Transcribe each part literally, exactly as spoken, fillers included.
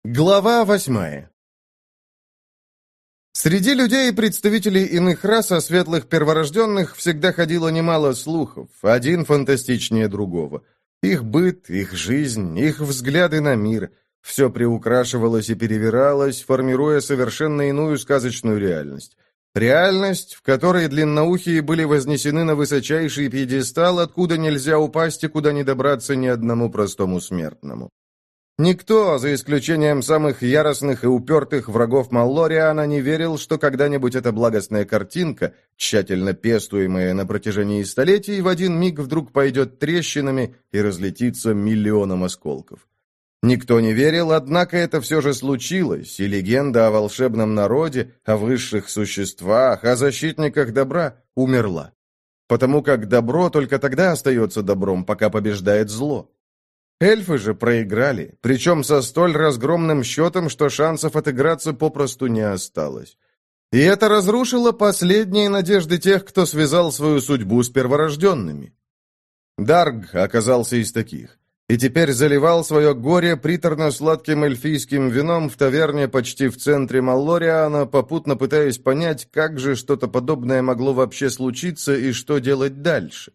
Глава восьмая. Среди людей и представителей иных рас о светлых перворожденных всегда ходило немало слухов, один фантастичнее другого. Их быт, их жизнь, их взгляды на мир – все приукрашивалось и перевиралось, формируя совершенно иную сказочную реальность. Реальность, в которой длинноухие были вознесены на высочайший пьедестал, откуда нельзя упасть и куда не добраться ни одному простому смертному. Никто, за исключением самых яростных и упертых врагов Маллориана, не верил, что когда-нибудь эта благостная картинка, тщательно пестуемая на протяжении столетий, в один миг вдруг пойдет трещинами и разлетится миллионом осколков. Никто не верил, однако это все же случилось, и легенда о волшебном народе, о высших существах, о защитниках добра умерла. Потому как добро только тогда остается добром, пока побеждает зло. Эльфы же проиграли, причем со столь разгромным счетом, что шансов отыграться попросту не осталось. И это разрушило последние надежды тех, кто связал свою судьбу с перворожденными. Дарг оказался из таких, и теперь заливал свое горе приторно-сладким эльфийским вином в таверне почти в центре Маллориана, попутно пытаясь понять, как же что-то подобное могло вообще случиться и что делать дальше.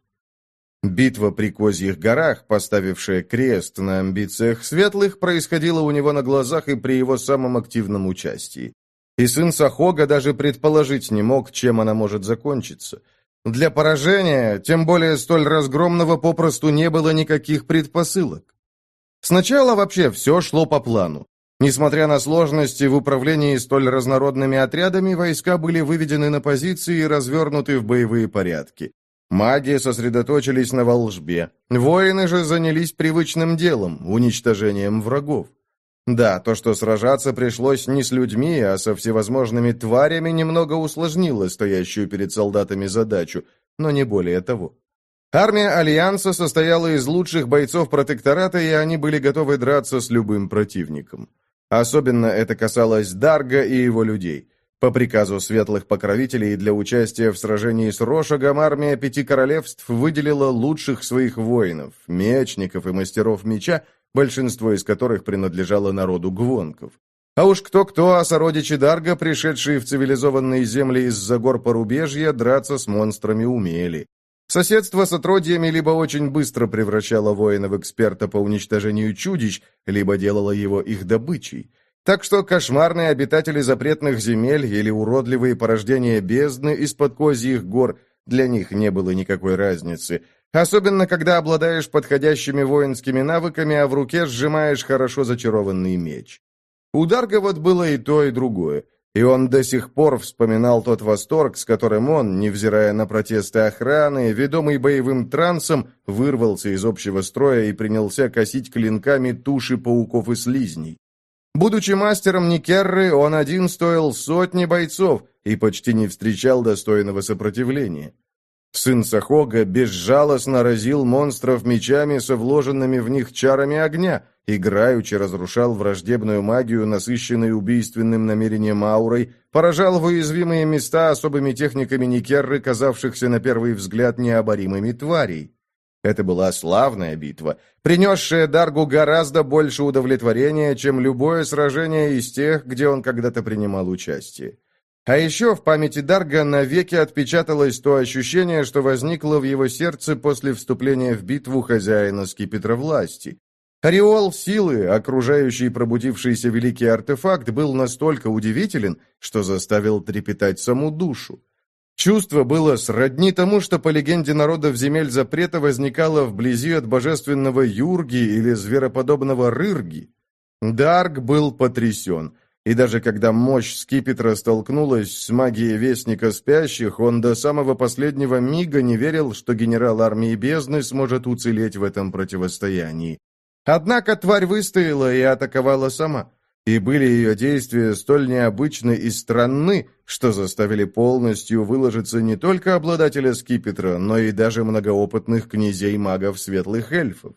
Битва при Козьих горах, поставившая крест на амбициях светлых, происходила у него на глазах и при его самом активном участии. И сын Сахога даже предположить не мог, чем она может закончиться. Для поражения, тем более столь разгромного, попросту не было никаких предпосылок. Сначала вообще все шло по плану. Несмотря на сложности в управлении столь разнородными отрядами, войска были выведены на позиции и развернуты в боевые порядки. Маги сосредоточились на волжбе. Воины же занялись привычным делом – уничтожением врагов. Да, то, что сражаться пришлось не с людьми, а со всевозможными тварями, немного усложнило стоящую перед солдатами задачу, но не более того. Армия Альянса состояла из лучших бойцов протектората, и они были готовы драться с любым противником. Особенно это касалось Дарга и его людей. По приказу светлых покровителей для участия в сражении с Рошагом армия Пяти Королевств выделила лучших своих воинов, мечников и мастеров меча, большинство из которых принадлежало народу гвонков. А уж кто-кто, а сородичи Дарга, пришедшие в цивилизованные земли из-за гор порубежья, драться с монстрами умели. Соседство с отродьями либо очень быстро превращало воина в эксперта по уничтожению чудищ, либо делало его их добычей. Так что кошмарные обитатели запретных земель или уродливые порождения бездны из-под Козьих гор, для них не было никакой разницы. Особенно, когда обладаешь подходящими воинскими навыками, а в руке сжимаешь хорошо зачарованный меч. У Дарга вот было и то, и другое. И он до сих пор вспоминал тот восторг, с которым он, невзирая на протесты охраны, ведомый боевым трансом, вырвался из общего строя и принялся косить клинками туши пауков и слизней. Будучи мастером Никерры, он один стоил сотни бойцов и почти не встречал достойного сопротивления. Сын Сахога безжалостно разил монстров мечами со вложенными в них чарами огня, играючи разрушал враждебную магию, насыщенную убийственным намерением аурой, поражал в уязвимые места особыми техниками Никерры, казавшихся на первый взгляд необоримыми тварей. Это была славная битва, принесшая Даргу гораздо больше удовлетворения, чем любое сражение из тех, где он когда-то принимал участие. А еще в памяти Дарга навеки отпечаталось то ощущение, что возникло в его сердце после вступления в битву хозяина скипетра власти. Ореол силы, окружающий пробудившийся великий артефакт, был настолько удивителен, что заставил трепетать саму душу. Чувство было сродни тому, что по легенде народов земель запрета возникало вблизи от божественного Юрги или звероподобного Рырги. Дарг был потрясен, и даже когда мощь скипетра столкнулась с магией Вестника Спящих, он до самого последнего мига не верил, что генерал армии бездны сможет уцелеть в этом противостоянии. Однако тварь выстояла и атаковала сама. И были ее действия столь необычны и странны, что заставили полностью выложиться не только обладателя скипетра, но и даже многоопытных князей-магов светлых эльфов.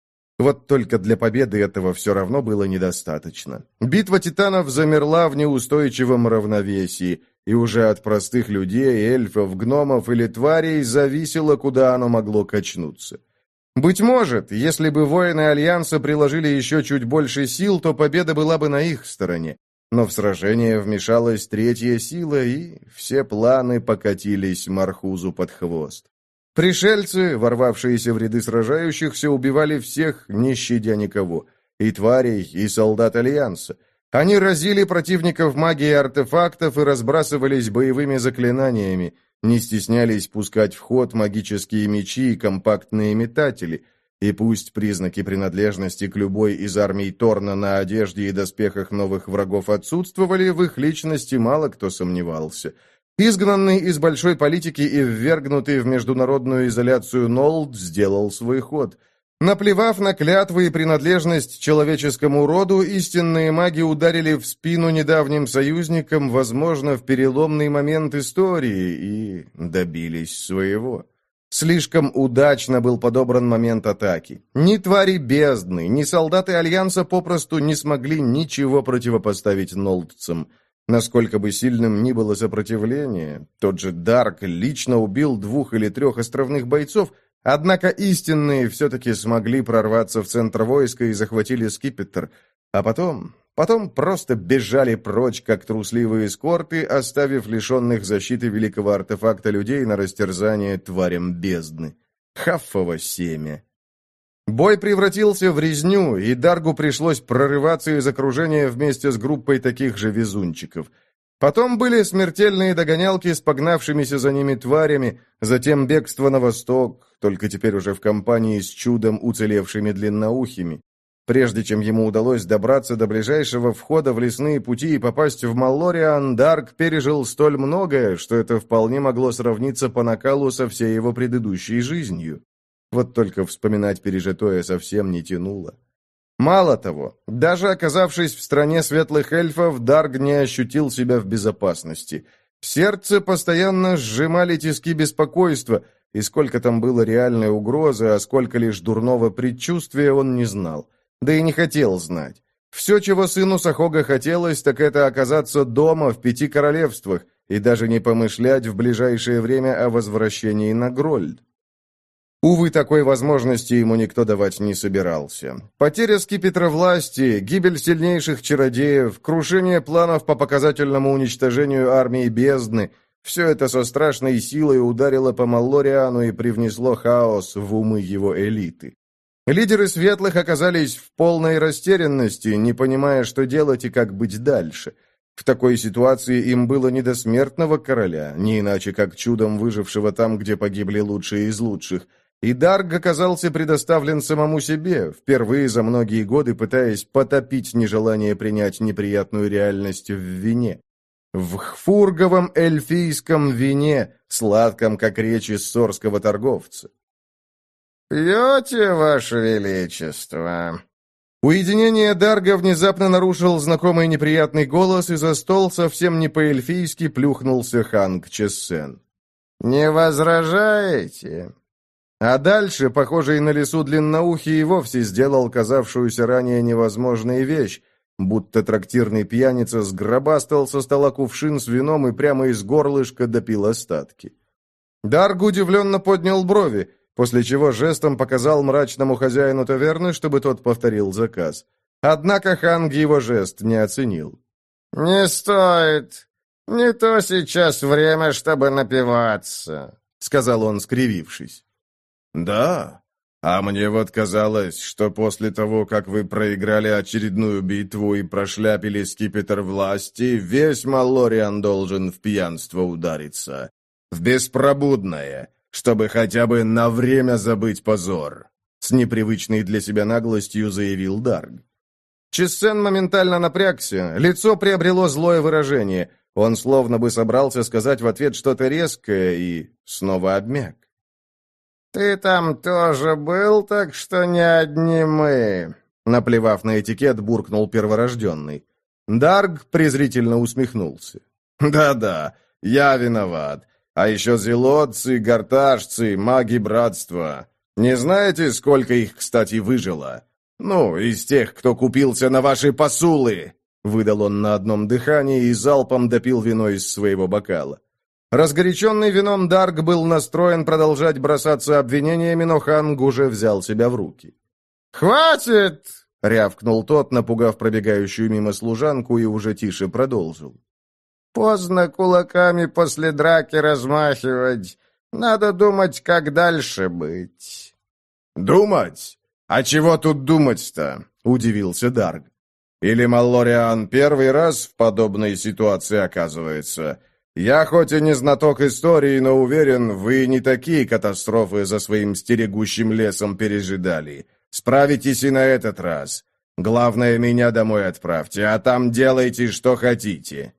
Вот только для победы этого все равно было недостаточно. Битва титанов замерла в неустойчивом равновесии, и уже от простых людей, эльфов, гномов или тварей зависело, куда оно могло качнуться. Быть может, если бы воины Альянса приложили еще чуть больше сил, то победа была бы на их стороне. Но в сражение вмешалась третья сила, и все планы покатились Мархузу под хвост. Пришельцы, ворвавшиеся в ряды сражающихся, убивали всех, не щадя никого, и тварей, и солдат Альянса. Они разили противников магией артефактов и разбрасывались боевыми заклинаниями, не стеснялись пускать в ход магические мечи и компактные метатели, и пусть признаки принадлежности к любой из армий Торна на одежде и доспехах новых врагов отсутствовали, в их личности мало кто сомневался. Изгнанный из большой политики и ввергнутый в международную изоляцию Нолд сделал свой ход. Наплевав на клятвы и принадлежность человеческому роду, истинные маги ударили в спину недавним союзникам, возможно, в переломный момент истории, и добились своего. Слишком удачно был подобран момент атаки. Ни твари бездны, ни солдаты Альянса попросту не смогли ничего противопоставить нолдцам. Насколько бы сильным ни было сопротивление, тот же Дарк лично убил двух или трех островных бойцов, однако истинные все-таки смогли прорваться в центр войска и захватили скипетр, а потом... потом просто бежали прочь, как трусливые эскорты, оставив лишенных защиты великого артефакта людей на растерзание тварям бездны. Хаффово семя. Бой превратился в резню, и Даргу пришлось прорываться из окружения вместе с группой таких же везунчиков. Потом были смертельные догонялки с погнавшимися за ними тварями, затем бегство на восток, только теперь уже в компании с чудом уцелевшими длинноухими. Прежде чем ему удалось добраться до ближайшего входа в лесные пути и попасть в Маллориан, Дарк пережил столь многое, что это вполне могло сравниться по накалу со всей его предыдущей жизнью. Вот только вспоминать пережитое совсем не тянуло. Мало того, даже оказавшись в стране светлых эльфов, Дарк не ощутил себя в безопасности. В сердце постоянно сжимали тиски беспокойства, и сколько там было реальной угрозы, а сколько лишь дурного предчувствия, он не знал. Да и не хотел знать. Все, чего сыну Сахога хотелось, так это оказаться дома в пяти королевствах и даже не помышлять в ближайшее время о возвращении на Грольд. Увы, такой возможности ему никто давать не собирался. Потеря скипетра власти, гибель сильнейших чародеев, крушение планов по показательному уничтожению армии бездны – все это со страшной силой ударило по Маллориану и привнесло хаос в умы его элиты. Лидеры светлых оказались в полной растерянности, не понимая, что делать и как быть дальше. В такой ситуации им было не до смертного короля, не иначе как чудом выжившего там, где погибли лучшие из лучших. И Дарк оказался предоставлен самому себе, впервые за многие годы пытаясь потопить нежелание принять неприятную реальность в вине. В хфурговом эльфийском вине, сладком, как речь иссорского торговца. «Пьете, Ваше Величество?» Уединение Дарга внезапно нарушил знакомый неприятный голос, и за стол совсем не по-эльфийски плюхнулся Ханг Чессен. «Не возражаете?» А дальше, похожий на лису длинноухий, и вовсе сделал казавшуюся ранее невозможной вещь, будто трактирный пьяница сгробастал со стола кувшин с вином и прямо из горлышка допил остатки. Дарг удивленно поднял брови, после чего жестом показал мрачному хозяину таверны, чтобы тот повторил заказ. Однако Ханг его жест не оценил. «Не стоит. Не то сейчас время, чтобы напиваться», — сказал он, скривившись. «Да? А мне вот казалось, что после того, как вы проиграли очередную битву и прошляпили скипетр власти, весь Маллориан должен в пьянство удариться. В беспробудное, чтобы хотя бы на время забыть позор», — с непривычной для себя наглостью заявил Дарг. Чессен моментально напрягся, лицо приобрело злое выражение. Он словно бы собрался сказать в ответ что-то резкое и снова обмяк. «Ты там тоже был, так что не одни мы», — наплевав на этикет, буркнул перворожденный. Дарг презрительно усмехнулся. «Да-да, я виноват. А еще зелотцы, гортажцы, маги братства. Не знаете, сколько их, кстати, выжило? Ну, из тех, кто купился на ваши посулы!» Выдал он на одном дыхании и залпом допил вино из своего бокала. Разгоряченный вином Дарк был настроен продолжать бросаться обвинениями, но Ханг уже взял себя в руки. «Хватит!» — рявкнул тот, напугав пробегающую мимо служанку, и уже тише продолжил. «Поздно кулаками после драки размахивать. Надо думать, как дальше быть». «Думать? А чего тут думать-то?» — удивился Дарк. «Или Маллориан первый раз в подобной ситуации оказывается? Я хоть и не знаток истории, но уверен, вы не такие катастрофы за своим стерегущим лесом пережидали. Справитесь и на этот раз. Главное, меня домой отправьте, а там делайте, что хотите».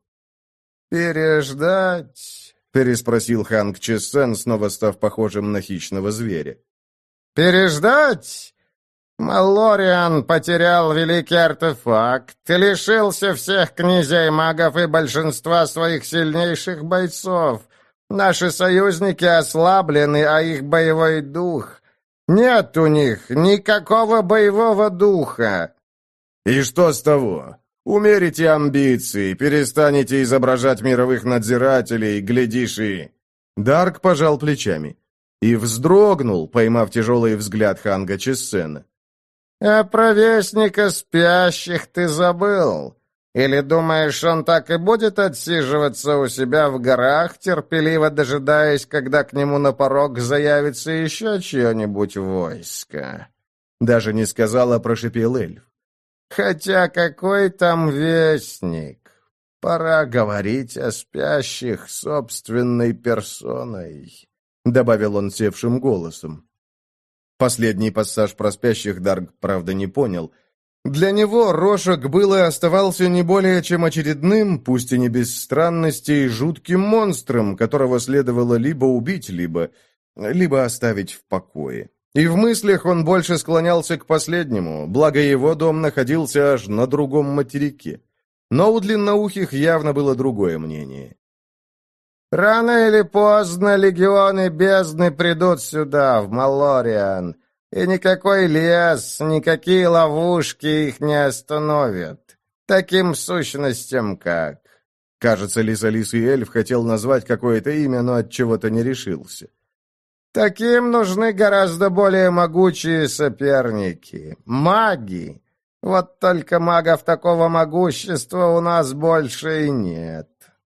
«Переждать?» — переспросил Ханг Чессен, снова став похожим на хищного зверя. «Переждать? Маллориан потерял великий артефакт и лишился всех князей магов и большинства своих сильнейших бойцов. Наши союзники ослаблены, а их боевой дух... Нет у них никакого боевого духа». «И что с того? Умерите амбиции, перестанете изображать мировых надзирателей, глядишь и...» Дарк пожал плечами и вздрогнул, поймав тяжелый взгляд Ханга Чессена. «А про вестника спящих ты забыл? Или думаешь, он так и будет отсиживаться у себя в горах, терпеливо дожидаясь, когда к нему на порог заявится еще чье-нибудь войско?» Даже не сказал, а прошипел эльф. «Хотя какой там вестник? Пора говорить о спящих собственной персоной», — добавил он севшим голосом. Последний пассаж про спящих Дарк, правда, не понял. Для него Рошек был и оставался не более чем очередным, пусть и не без странностей, жутким монстром, которого следовало либо убить, либо... либо оставить в покое. И в мыслях он больше склонялся к последнему, благо его дом находился аж на другом материке. Но у длинноухих явно было другое мнение. «Рано или поздно легионы бездны придут сюда, в Маллориан, и никакой лес, никакие ловушки их не остановят. Таким сущностям, как...» Кажется, лисолисый эльф хотел назвать какое-то имя, но от чего-то не решился. «Таким нужны гораздо более могучие соперники. Маги. Вот только магов такого могущества у нас больше и нет».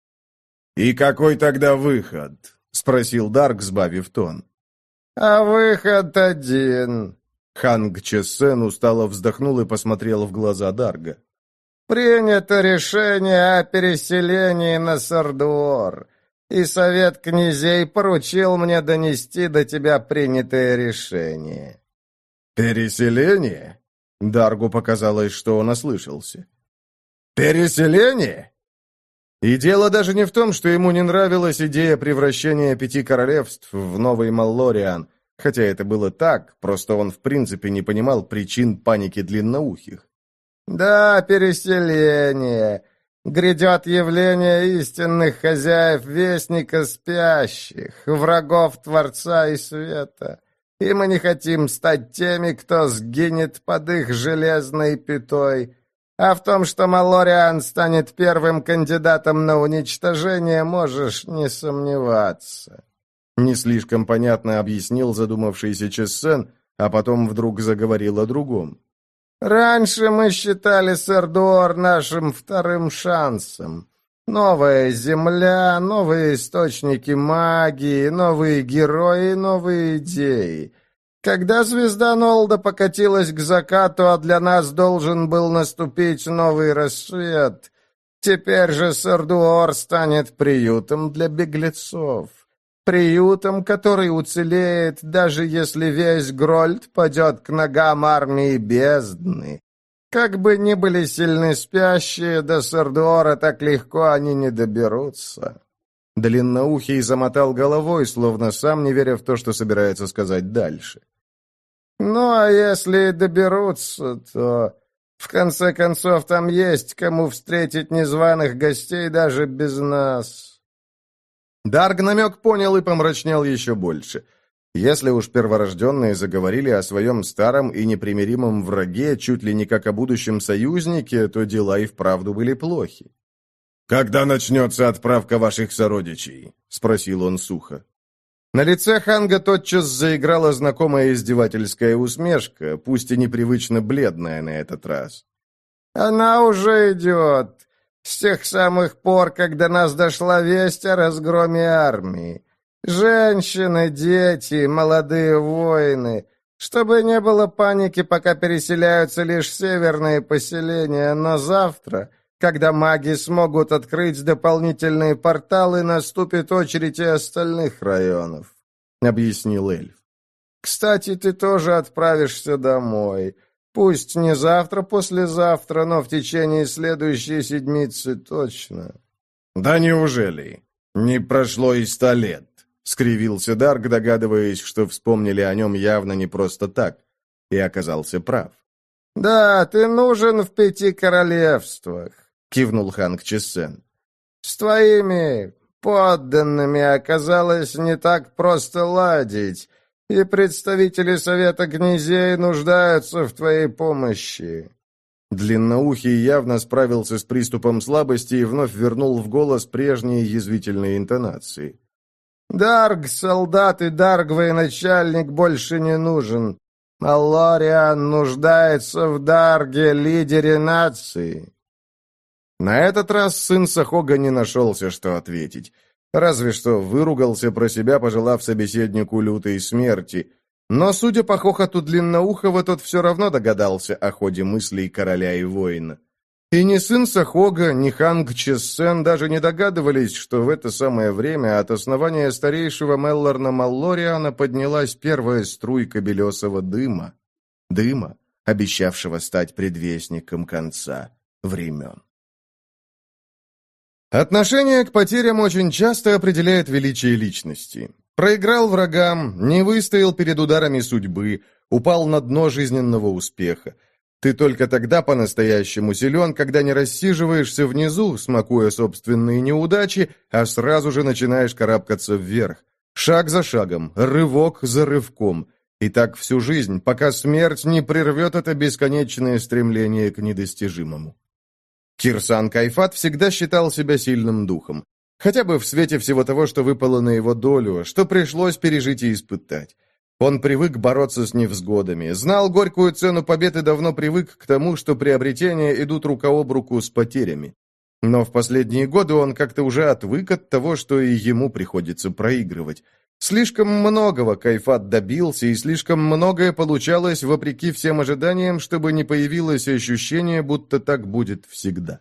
«И какой тогда выход?» — спросил Дарк, сбавив тон. «А выход один». Ханг Чессен устало вздохнул и посмотрел в глаза Дарга. «Принято решение о переселении на Сардуор, и совет князей поручил мне донести до тебя принятое решение». «Переселение?» Даргу показалось, что он ослышался. «Переселение?» И дело даже не в том, что ему не нравилась идея превращения пяти королевств в новый Маллориан, хотя это было так, просто он в принципе не понимал причин паники длинноухих. «Да, переселение. Грядет явление истинных хозяев Вестника Спящих, врагов Творца и Света, и мы не хотим стать теми, кто сгинет под их железной пятой. А в том, что Маллориан станет первым кандидатом на уничтожение, можешь не сомневаться». Не слишком понятно объяснил задумавшийся Чессен, а потом вдруг заговорил о другом. «Раньше мы считали Сардуор нашим вторым шансом. Новая земля, новые источники магии, новые герои, новые идеи. Когда звезда Нолда покатилась к закату, а для нас должен был наступить новый рассвет, теперь же Сардуор станет приютом для беглецов. Приютом, который уцелеет, даже если весь Грольд падет к ногам армии бездны. Как бы ни были сильны спящие, до Сардуора так легко они не доберутся». Длинноухий замотал головой, словно сам не веря в то, что собирается сказать дальше. «Ну, а если и доберутся, то, в конце концов, там есть кому встретить незваных гостей даже без нас». Дарг намек понял и помрачнел еще больше. Если уж перворожденные заговорили о своем старом и непримиримом враге чуть ли не как о будущем союзнике, то дела и вправду были плохи. «Когда начнется отправка ваших сородичей?» — спросил он сухо. На лице Ханга тотчас заиграла знакомая издевательская усмешка, пусть и непривычно бледная на этот раз. «Она уже идет. С тех самых пор, когда нас дошла весть о разгроме армии. Женщины, дети, молодые воины. Чтобы не было паники, пока переселяются лишь северные поселения, но завтра, когда маги смогут открыть дополнительные порталы, наступит очередь и остальных районов», — объяснил эльф. «Кстати, ты тоже отправишься домой. Пусть не завтра, послезавтра, но в течение следующей седмицы точно». «Да неужели? Не прошло и ста лет», — скривился Дарк, догадываясь, что вспомнили о нем явно не просто так, и оказался прав. «Да, ты нужен в пяти королевствах», — кивнул Ханг Чессен. «С твоими подданными оказалось не так просто ладить, и представители Совета Князей нуждаются в твоей помощи». Длинноухий явно справился с приступом слабости и вновь вернул в голос прежние язвительные интонации. «Дарг, солдат и Дарг, военачальник, больше не нужен. Аллариан нуждается в Дарге, лидере нации». На этот раз сын Сахога не нашелся, что ответить. Разве что выругался про себя, пожелав собеседнику лютой смерти. Но, судя по хохоту Длинноухого, тот все равно догадался о ходе мыслей короля и воина. И ни сын Сахога, ни Ханг Чессен даже не догадывались, что в это самое время от основания старейшего Меллорна Маллориана поднялась первая струйка белесого дыма. Дыма, обещавшего стать предвестником конца времен. Отношение к потерям очень часто определяет величие личности. Проиграл врагам, не выстоял перед ударами судьбы, упал на дно жизненного успеха. Ты только тогда по-настоящему силен, когда не рассиживаешься внизу, смакуя собственные неудачи, а сразу же начинаешь карабкаться вверх. Шаг за шагом, рывок за рывком. И так всю жизнь, пока смерть не прервет это бесконечное стремление к недостижимому. Кирсан Кайфат всегда считал себя сильным духом. Хотя бы в свете всего того, что выпало на его долю, что пришлось пережить и испытать. Он привык бороться с невзгодами, знал горькую цену побед и давно привык к тому, что приобретения идут рука об руку с потерями. Но в последние годы он как-то уже отвык от того, что и ему приходится проигрывать. Слишком многого Кайфат добился, и слишком многое получалось вопреки всем ожиданиям, чтобы не появилось ощущение, будто так будет всегда.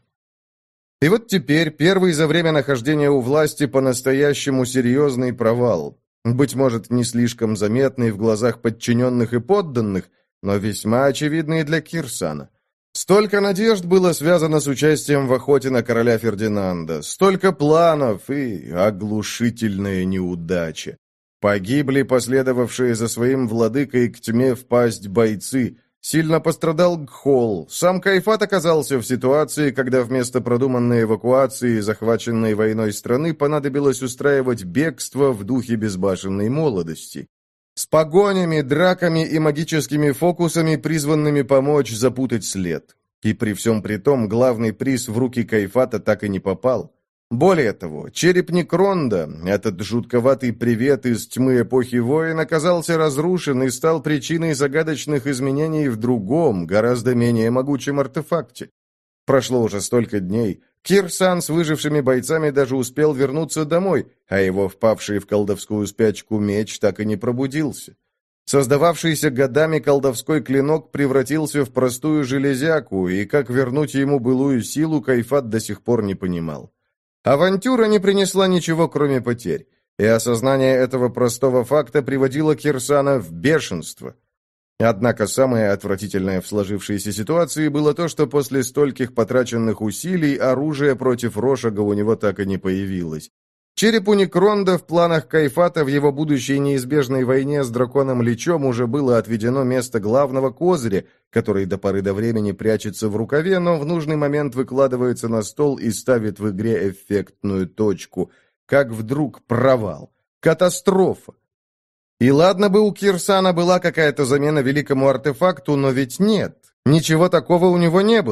И вот теперь первый за время нахождения у власти по-настоящему серьезный провал. Быть может, не слишком заметный в глазах подчиненных и подданных, но весьма очевидный для Кирсана. Столько надежд было связано с участием в охоте на короля Фердинанда, столько планов и оглушительная неудача. Погибли последовавшие за своим владыкой к тьме впасть бойцы. Сильно пострадал Гхол. Сам Кайфат оказался в ситуации, когда вместо продуманной эвакуации захваченной войной страны понадобилось устраивать бегство в духе безбашенной молодости. С погонями, драками и магическими фокусами, призванными помочь запутать след. И при всем при том, главный приз в руки Кайфата так и не попал. Более того, череп Некронда, этот жутковатый привет из тьмы эпохи войн, оказался разрушен и стал причиной загадочных изменений в другом, гораздо менее могучем артефакте. Прошло уже столько дней. Кирсан с выжившими бойцами даже успел вернуться домой, а его впавший в колдовскую спячку меч так и не пробудился. Создававшийся годами колдовской клинок превратился в простую железяку, и как вернуть ему былую силу, Кайфат до сих пор не понимал. Авантюра не принесла ничего, кроме потерь, и осознание этого простого факта приводило Кирсана в бешенство. Однако самое отвратительное в сложившейся ситуации было то, что после стольких потраченных усилий оружие против Рошага у него так и не появилось. Черепу Некронда в планах Кайфата в его будущей неизбежной войне с драконом-личом уже было отведено место главного козыря, который до поры до времени прячется в рукаве, но в нужный момент выкладывается на стол и ставит в игре эффектную точку. Как вдруг провал. Катастрофа. И ладно бы у Кирсана была какая-то замена великому артефакту, но ведь нет. Ничего такого у него не было.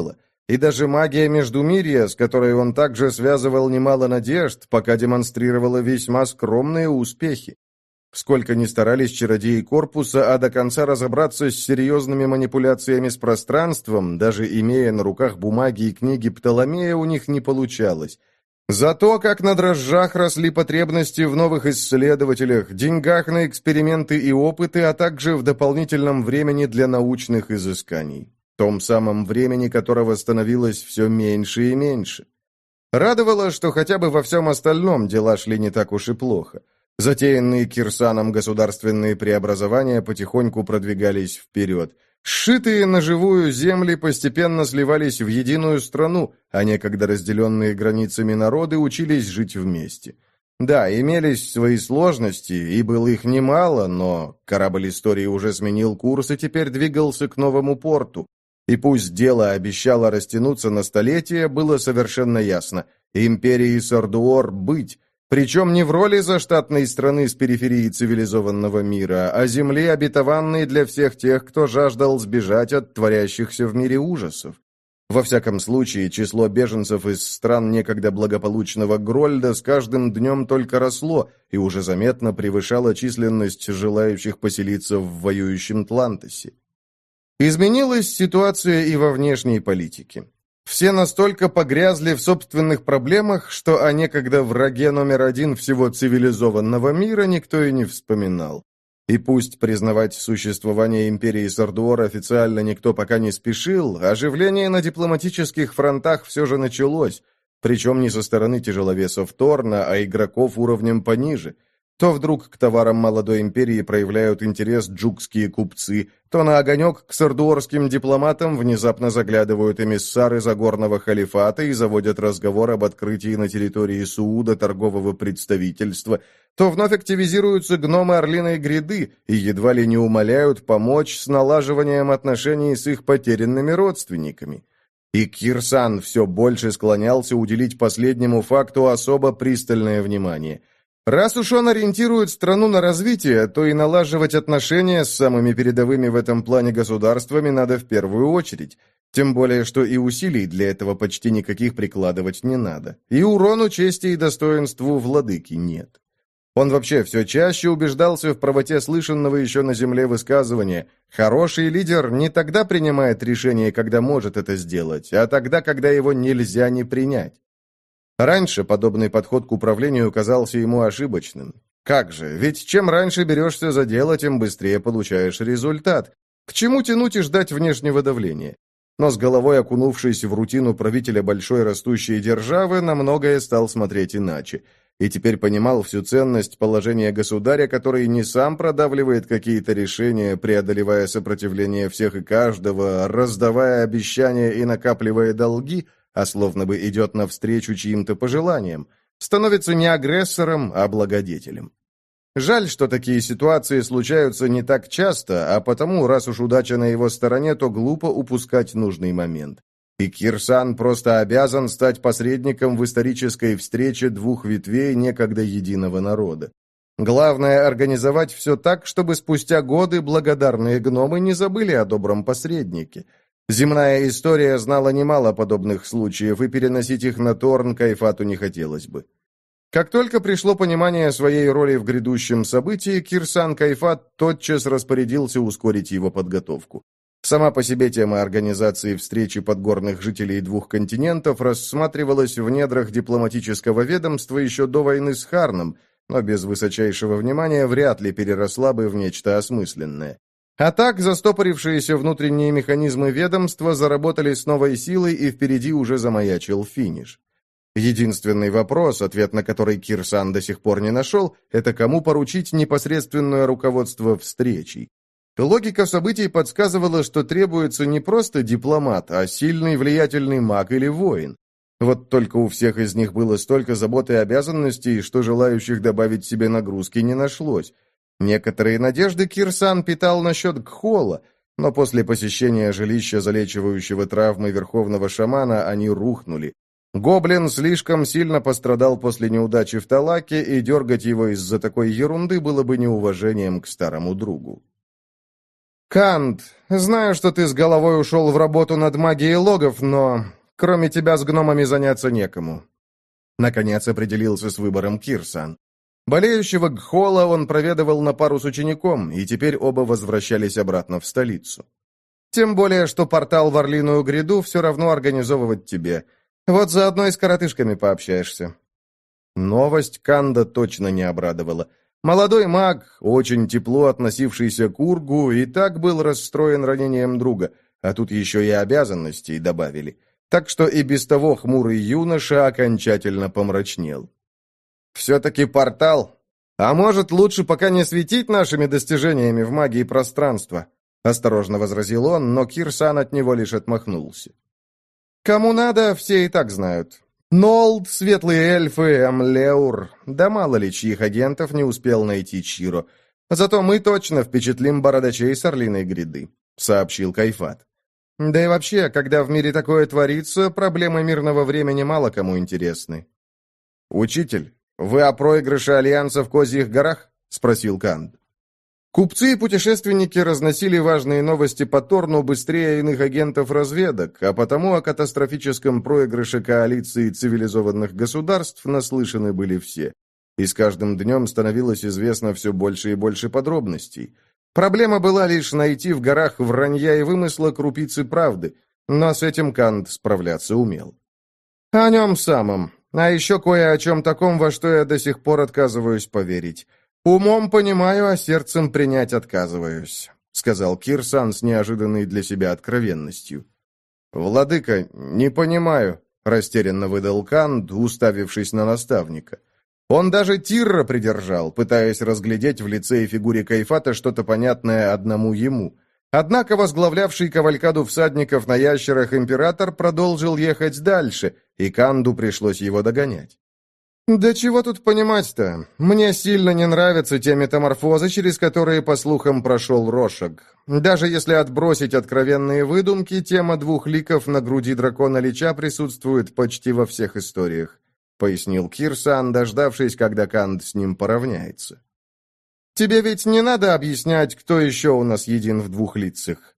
и даже магия Междумирья, с которой он также связывал немало надежд, пока демонстрировала весьма скромные успехи. Сколько ни старались чародеи корпуса, а до конца разобраться с серьезными манипуляциями с пространством, даже имея на руках бумаги и книги Птоломея, у них не получалось. Зато как на дрожжах росли потребности в новых исследователях, деньгах на эксперименты и опыты, а также в дополнительном времени для научных изысканий. Том самом времени, которого становилось все меньше и меньше. Радовало, что хотя бы во всем остальном дела шли не так уж и плохо. Затеянные Кирсаном государственные преобразования потихоньку продвигались вперед. Сшитые на живую земли постепенно сливались в единую страну, а некогда разделенные границами народы учились жить вместе. Да, имелись свои сложности, и было их немало, но корабль истории уже сменил курс и теперь двигался к новому порту. И пусть дело обещало растянуться на столетия, было совершенно ясно – империи Сардуор быть, причем не в роли заштатной страны с периферии цивилизованного мира, а земли, обетованной для всех тех, кто жаждал сбежать от творящихся в мире ужасов. Во всяком случае, число беженцев из стран некогда благополучного Грольда с каждым днем только росло и уже заметно превышало численность желающих поселиться в воюющем Тлантосе. Изменилась ситуация и во внешней политике. Все настолько погрязли в собственных проблемах, что о некогда враге номер один всего цивилизованного мира никто и не вспоминал. И пусть признавать существование империи Сардуор официально никто пока не спешил, оживление на дипломатических фронтах все же началось, причем не со стороны тяжеловесов Торна, а игроков уровнем пониже. То вдруг к товарам молодой империи проявляют интерес джукские купцы, то на огонек к сардуорским дипломатам внезапно заглядывают эмиссары Загорного халифата и заводят разговор об открытии на территории Сууда торгового представительства, то вновь активизируются гномы Орлиной гряды и едва ли не умоляют помочь с налаживанием отношений с их потерянными родственниками. И Кирсан все больше склонялся уделить последнему факту особо пристальное внимание – раз уж он ориентирует страну на развитие, то и налаживать отношения с самыми передовыми в этом плане государствами надо в первую очередь. Тем более, что и усилий для этого почти никаких прикладывать не надо. И урону чести и достоинству владыки нет. Он вообще все чаще убеждался в правоте слышанного еще на земле высказывания: «Хороший лидер не тогда принимает решение, когда может это сделать, а тогда, когда его нельзя не принять». Раньше подобный подход к управлению казался ему ошибочным. Как же, ведь чем раньше берешься за дело, тем быстрее получаешь результат. К чему тянуть и ждать внешнего давления? Но с головой окунувшись в рутину правителя большой растущей державы, на многое стал смотреть иначе. И теперь понимал всю ценность положения государя, который не сам продавливает какие-то решения, преодолевая сопротивление всех и каждого, раздавая обещания и накапливая долги, а словно бы идет навстречу чьим-то пожеланиям, становится не агрессором, а благодетелем. Жаль, что такие ситуации случаются не так часто, а потому, раз уж удача на его стороне, то глупо упускать нужный момент. И Кирсан просто обязан стать посредником в исторической встрече двух ветвей некогда единого народа. Главное – организовать все так, чтобы спустя годы благодарные гномы не забыли о добром посреднике. Земная история знала немало подобных случаев, и переносить их на Торн Кайфату не хотелось бы. Как только пришло понимание своей роли в грядущем событии, Кирсан Кайфат тотчас распорядился ускорить его подготовку. Сама по себе тема организации встречи подгорных жителей двух континентов рассматривалась в недрах дипломатического ведомства еще до войны с Харном, но без высочайшего внимания вряд ли переросла бы в нечто осмысленное. А так, застопорившиеся внутренние механизмы ведомства заработали с новой силой, и впереди уже замаячил финиш. Единственный вопрос, ответ на который Кирсан до сих пор не нашел, это кому поручить непосредственное руководство встречей. Логика событий подсказывала, что требуется не просто дипломат, а сильный влиятельный маг или воин. Вот только у всех из них было столько забот и обязанностей, что желающих добавить себе нагрузки не нашлось. Некоторые надежды Кирсан питал насчет Гхола, но после посещения жилища залечивающего травмы верховного шамана они рухнули. Гоблин слишком сильно пострадал после неудачи в Талаке, и дергать его из-за такой ерунды было бы неуважением к старому другу. «Кант, знаю, что ты с головой ушел в работу над магией логов, но Кроме тебя с гномами заняться некому». Наконец определился с выбором Кирсан. Болеющего Гхола он проведывал на пару с учеником, и теперь оба возвращались обратно в столицу. «Тем более, что портал в Орлиную гряду все равно организовывать тебе. Вот заодно и с коротышками пообщаешься». Новость Канда точно не обрадовала. Молодой маг, очень тепло относившийся к Ургу, и так был расстроен ранением друга, а тут еще и обязанностей добавили. Так что и без того хмурый юноша окончательно помрачнел. «Все-таки портал? А может, лучше пока не светить нашими достижениями в магии пространства?» Осторожно возразил он, но Кирсан от него лишь отмахнулся. «Кому надо, все и так знают. Нолд, светлые эльфы, Амлеур, да мало ли чьих агентов не успел найти Чиро. Зато мы точно впечатлим бородачей с Орлиной гряды», — сообщил Кайфат. «Да и вообще, когда в мире такое творится, проблемы мирного времени мало кому интересны». «Учитель, вы о проигрыше Альянса в Козьих горах?» — спросил Канд. Купцы и путешественники разносили важные новости по Торну быстрее иных агентов-разведок, а потому о катастрофическом проигрыше коалиции цивилизованных государств наслышаны были все. И с каждым днем становилось известно все больше и больше подробностей. Проблема была лишь найти в горах вранья и вымысла крупицы правды, но с этим Канд справляться умел. «О нем самом. А еще кое о чем таком, во что я до сих пор отказываюсь поверить. Умом понимаю, а сердцем принять отказываюсь», — сказал Кирсан с неожиданной для себя откровенностью. «Владыка, не понимаю», — растерянно выдал Канд, уставившись на наставника. Он даже Тирра придержал, пытаясь разглядеть в лице и фигуре Кайфата что-то понятное одному ему. Однако возглавлявший кавалькаду всадников на ящерах император продолжил ехать дальше, и Канду пришлось его догонять. «Да чего тут понимать-то? Мне сильно не нравятся те метаморфозы, через которые, по слухам, прошел Рошаг. Даже если отбросить откровенные выдумки, тема двух ликов на груди дракона-лича присутствует почти во всех историях», — пояснил Кирсан, дождавшись, когда Канд с ним поравняется. «Тебе ведь не надо объяснять, кто еще у нас един в двух лицах?»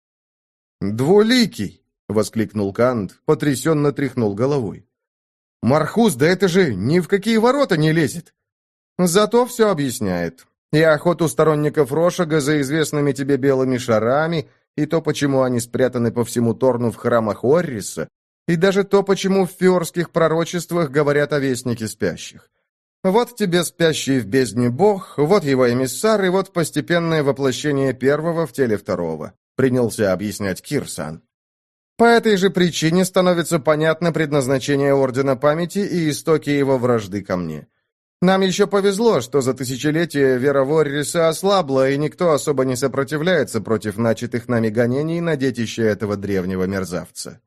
«Двуликий!» — воскликнул Канд, потрясенно тряхнул головой. «Мархус, да это же ни в какие ворота не лезет!» «Зато все объясняет. И охоту сторонников Рошага за известными тебе белыми шарами, и то, почему они спрятаны по всему Торну в храмах Орриса, и даже то, почему в фиорских пророчествах говорят о вестнике спящих. Вот тебе спящий в бездне бог, вот его эмиссар, и вот постепенное воплощение первого в теле второго», — принялся объяснять Кирсан. «По этой же причине становится понятно предназначение Ордена Памяти и истоки его вражды ко мне. Нам еще повезло, что за тысячелетия вера в Орриса ослабла, и никто особо не сопротивляется против начатых нами гонений на детище этого древнего мерзавца».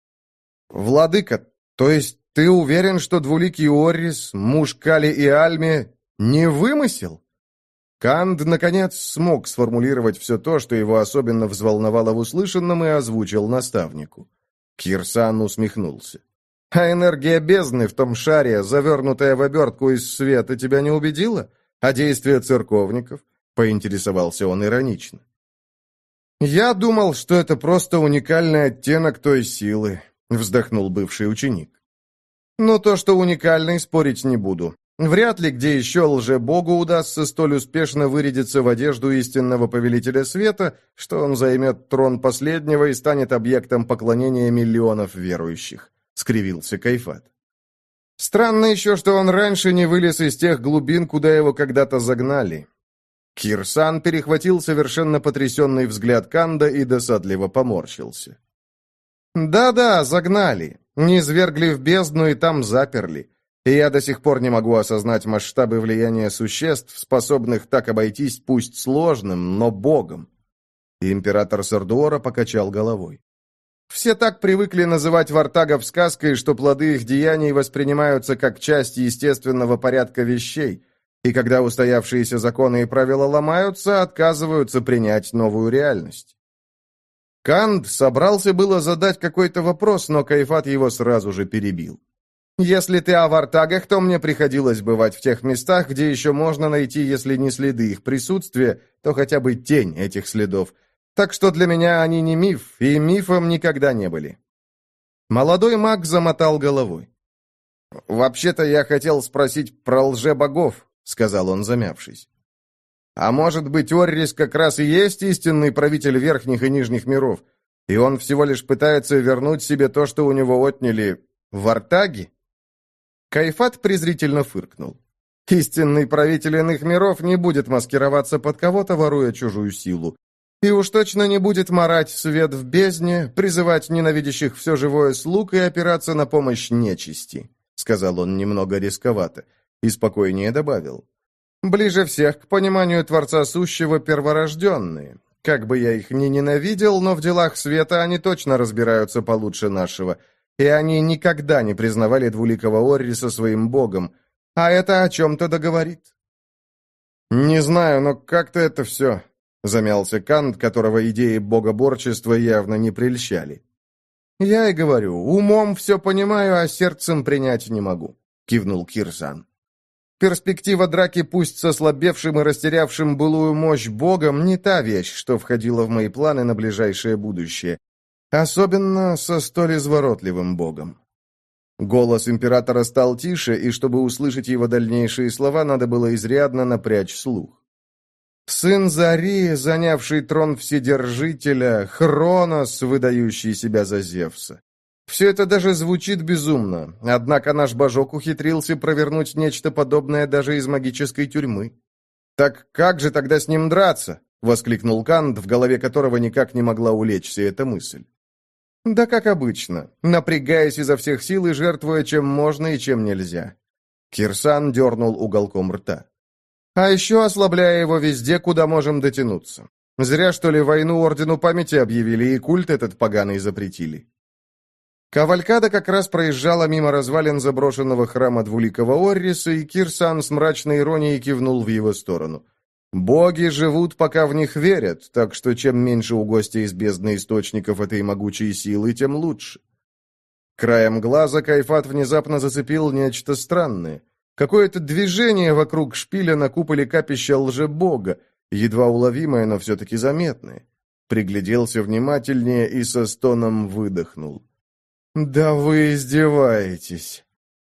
«Владыка, то есть ты уверен, что двуликий Оррис, муж Кали и Альме, не вымысел?» Канд, наконец, смог сформулировать все то, что его особенно взволновало в услышанном, и озвучил наставнику. Кирсан усмехнулся. «А энергия бездны в том шаре, завернутая в обертку из света, тебя не убедила? А действия церковников?» — поинтересовался он иронично. «Я думал, что это просто уникальный оттенок той силы», — вздохнул бывший ученик. «Ну, то, что уникальный, спорить не буду. Вряд ли где еще лже-богу удастся столь успешно вырядиться в одежду истинного повелителя света, что он займет трон последнего и станет объектом поклонения миллионов верующих», — скривился Кайфат. «Странно еще, что он раньше не вылез из тех глубин, куда его когда-то загнали». Кирсан перехватил совершенно потрясенный взгляд Канда и досадливо поморщился. «Да-да, загнали. Низвергли в бездну и там заперли. И я до сих пор не могу осознать масштабы влияния существ, способных так обойтись пусть сложным, но богом». Император Сардуора покачал головой. «Все так привыкли называть вартагов сказкой, что плоды их деяний воспринимаются как часть естественного порядка вещей, и когда устоявшиеся законы и правила ломаются, отказываются принять новую реальность». Канд собрался было задать какой-то вопрос, но Кайфат его сразу же перебил. «Если ты о вартагах, то мне приходилось бывать в тех местах, где еще можно найти, если не следы их присутствия, то хотя бы тень этих следов. Так что для меня они не миф, и мифом никогда не были». Молодой маг замотал головой. «Вообще-то я хотел спросить про лже-богов», — сказал он, замявшись. «А может быть, Оррис как раз и есть истинный правитель верхних и нижних миров, и он всего лишь пытается вернуть себе то, что у него отняли в Артаге?» Кайфат презрительно фыркнул. «Истинный правитель иных миров не будет маскироваться под кого-то, воруя чужую силу. И уж точно не будет марать свет в бездне, призывать ненавидящих все живое слуг и опираться на помощь нечисти», — сказал он немного рисковато, и спокойнее добавил. «Ближе всех к пониманию Творца Сущего перворожденные. Как бы я их ни ненавидел, но в делах света они точно разбираются получше нашего, и они никогда не признавали двуликого Орриса своим богом, а это о чем-то договорит». «Не знаю, но как-то это все...» — замялся Кант, которого идеи богоборчества явно не прельщали. «Я и говорю, умом все понимаю, а сердцем принять не могу», — кивнул Кирсан. «Перспектива драки пусть с ослабевшим и растерявшим былую мощь богом не та вещь, что входила в мои планы на ближайшее будущее, особенно со столь изворотливым богом». Голос императора стал тише, и чтобы услышать его дальнейшие слова, надо было изрядно напрячь слух. «Сын Зари, занявший трон Вседержителя, Хронос, выдающий себя за Зевса. Все это даже звучит безумно, однако наш божок ухитрился провернуть нечто подобное даже из магической тюрьмы». «Так как же тогда с ним драться?» — воскликнул Кант, в голове которого никак не могла улечься эта мысль. «Да как обычно, напрягаясь изо всех сил и жертвуя чем можно и чем нельзя». Кирсан дернул уголком рта. «А еще ослабляя его везде, куда можем дотянуться. Зря, что ли, войну Ордену Памяти объявили и культ этот поганый запретили». Кавалькада как раз проезжала мимо развалин заброшенного храма двуликого Орриса, и Кирсан с мрачной иронией кивнул в его сторону. «Боги живут, пока в них верят, так что чем меньше у гостя из бездны источников этой могучей силы, тем лучше». Краем глаза Кайфат внезапно зацепил нечто странное. Какое-то движение вокруг шпиля на куполе капища лжебога, едва уловимое, но все-таки заметное. Пригляделся внимательнее и со стоном выдохнул. «Да вы издеваетесь!»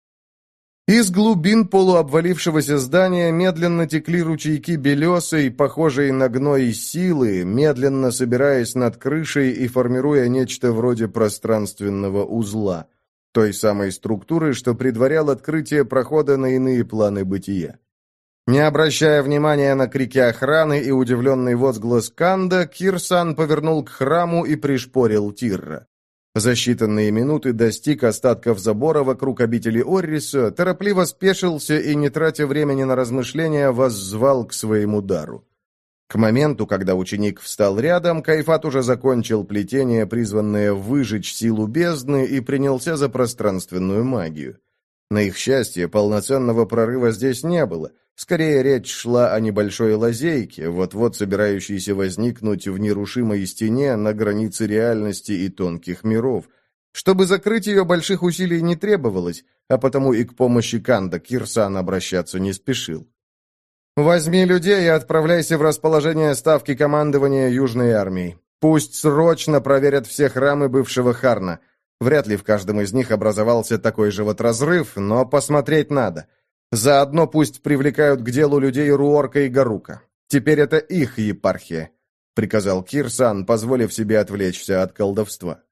Из глубин полуобвалившегося здания медленно текли ручейки белесой, похожей на гной силы, медленно собираясь над крышей и формируя нечто вроде пространственного узла, той самой структуры, что предварял открытие прохода на иные планы бытия. Не обращая внимания на крики охраны и удивленный возглас Канда, Кирсан повернул к храму и пришпорил Тирра. За считанные минуты достиг остатков забора вокруг обители Орриса, торопливо спешился и, не тратя времени на размышления, воззвал к своему дару. К моменту, когда ученик встал рядом, Кайфат уже закончил плетение, призванное выжечь силу бездны, и принялся за пространственную магию. На их счастье, полноценного прорыва здесь не было. Скорее, речь шла о небольшой лазейке, вот-вот собирающейся возникнуть в нерушимой стене на границе реальности и тонких миров. Чтобы закрыть ее, больших усилий не требовалось, а потому и к помощи Канда Кирсан обращаться не спешил. «Возьми людей и отправляйся в расположение ставки командования Южной армии. Пусть срочно проверят все храмы бывшего Харна. Вряд ли в каждом из них образовался такой же вот разрыв, но посмотреть надо. Заодно пусть привлекают к делу людей Руорка и Гарука. Теперь это их епархия», — приказал Кирсан, позволив себе отвлечься от колдовства.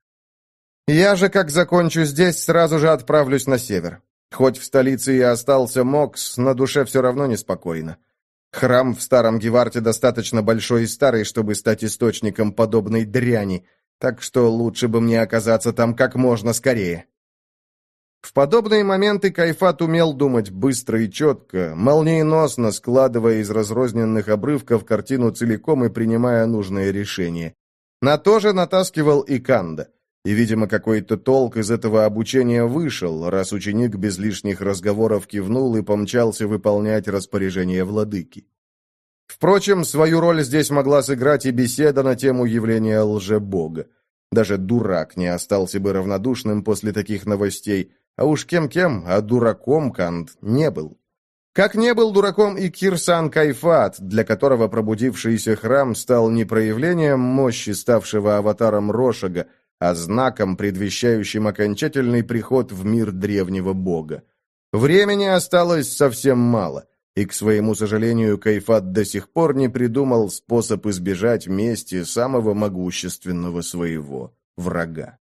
«Я же, как закончу здесь, сразу же отправлюсь на север. Хоть в столице и остался Мокс, на душе все равно неспокойно. Храм в Старом Геварте достаточно большой и старый, чтобы стать источником подобной дряни, так что лучше бы мне оказаться там как можно скорее». В подобные моменты Кайфат умел думать быстро и четко, молниеносно складывая из разрозненных обрывков картину целиком и принимая нужное решение. На то же натаскивал и Канда. И, видимо, какой-то толк из этого обучения вышел, раз ученик без лишних разговоров кивнул и помчался выполнять распоряжение владыки. Впрочем, свою роль здесь могла сыграть и беседа на тему явления лжебога. Даже дурак не остался бы равнодушным после таких новостей, а уж кем-кем, а дураком Кант не был. Как не был дураком и Кирсан Кайфат, для которого пробудившийся храм стал не проявлением мощи ставшего аватаром Рошага, а знаком, предвещающим окончательный приход в мир древнего бога. Времени осталось совсем мало, и, к своему сожалению, Кайфат до сих пор не придумал способ избежать мести самого могущественного своего врага.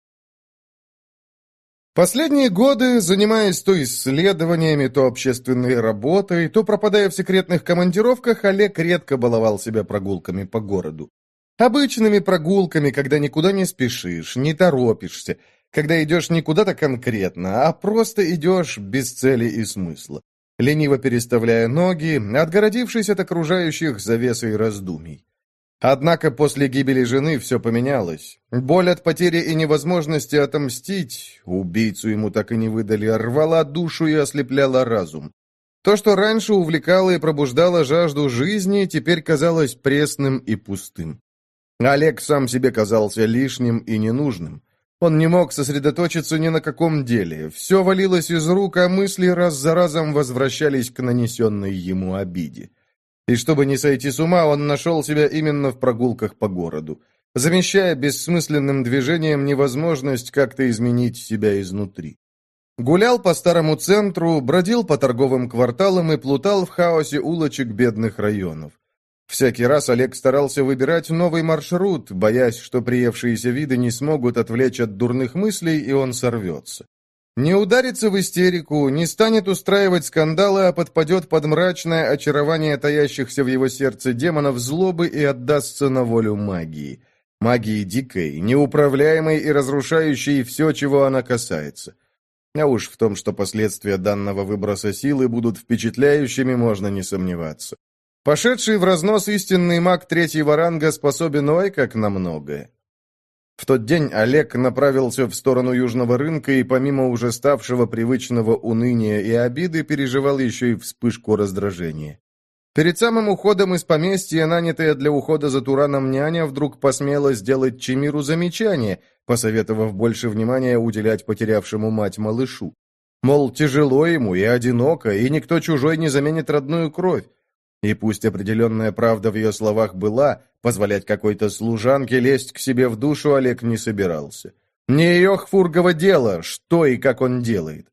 Последние годы, занимаясь то исследованиями, то общественной работой, то пропадая в секретных командировках, Олег редко баловал себя прогулками по городу. Обычными прогулками, когда никуда не спешишь, не торопишься, когда идешь не куда-то конкретно, а просто идешь без цели и смысла, лениво переставляя ноги, отгородившись от окружающих завесой раздумий. Однако после гибели жены все поменялось. Боль от потери и невозможности отомстить, убийцу ему так и не выдали, рвала душу и ослепляла разум. То, что раньше увлекало и пробуждало жажду жизни, теперь казалось пресным и пустым. Олег сам себе казался лишним и ненужным. Он не мог сосредоточиться ни на каком деле. Все валилось из рук, а мысли раз за разом возвращались к нанесенной ему обиде. И чтобы не сойти с ума, он нашел себя именно в прогулках по городу, замещая бессмысленным движением невозможность как-то изменить себя изнутри. Гулял по старому центру, бродил по торговым кварталам и плутал в хаосе улочек бедных районов. Всякий раз Олег старался выбирать новый маршрут, боясь, что приевшиеся виды не смогут отвлечь от дурных мыслей, и он сорвется. Не ударится в истерику, не станет устраивать скандалы, а подпадет под мрачное очарование таящихся в его сердце демонов злобы и отдастся на волю магии. Магии дикой, неуправляемой и разрушающей все, чего она касается. А уж в том, что последствия данного выброса силы будут впечатляющими, можно не сомневаться. Пошедший в разнос истинный маг третьего ранга способен ой как на многое. В тот день Олег направился в сторону Южного рынка и, помимо уже ставшего привычного уныния и обиды, переживал еще и вспышку раздражения. Перед самым уходом из поместья, нанятая для ухода за Тураном няня, вдруг посмела сделать Чимиру замечание, посоветовав больше внимания уделять потерявшему мать малышу. Мол, тяжело ему и одиноко, и никто чужой не заменит родную кровь. И пусть определенная правда в ее словах была, позволять какой-то служанке лезть к себе в душу Олег не собирался. Не ее хфургово дело, что и как он делает.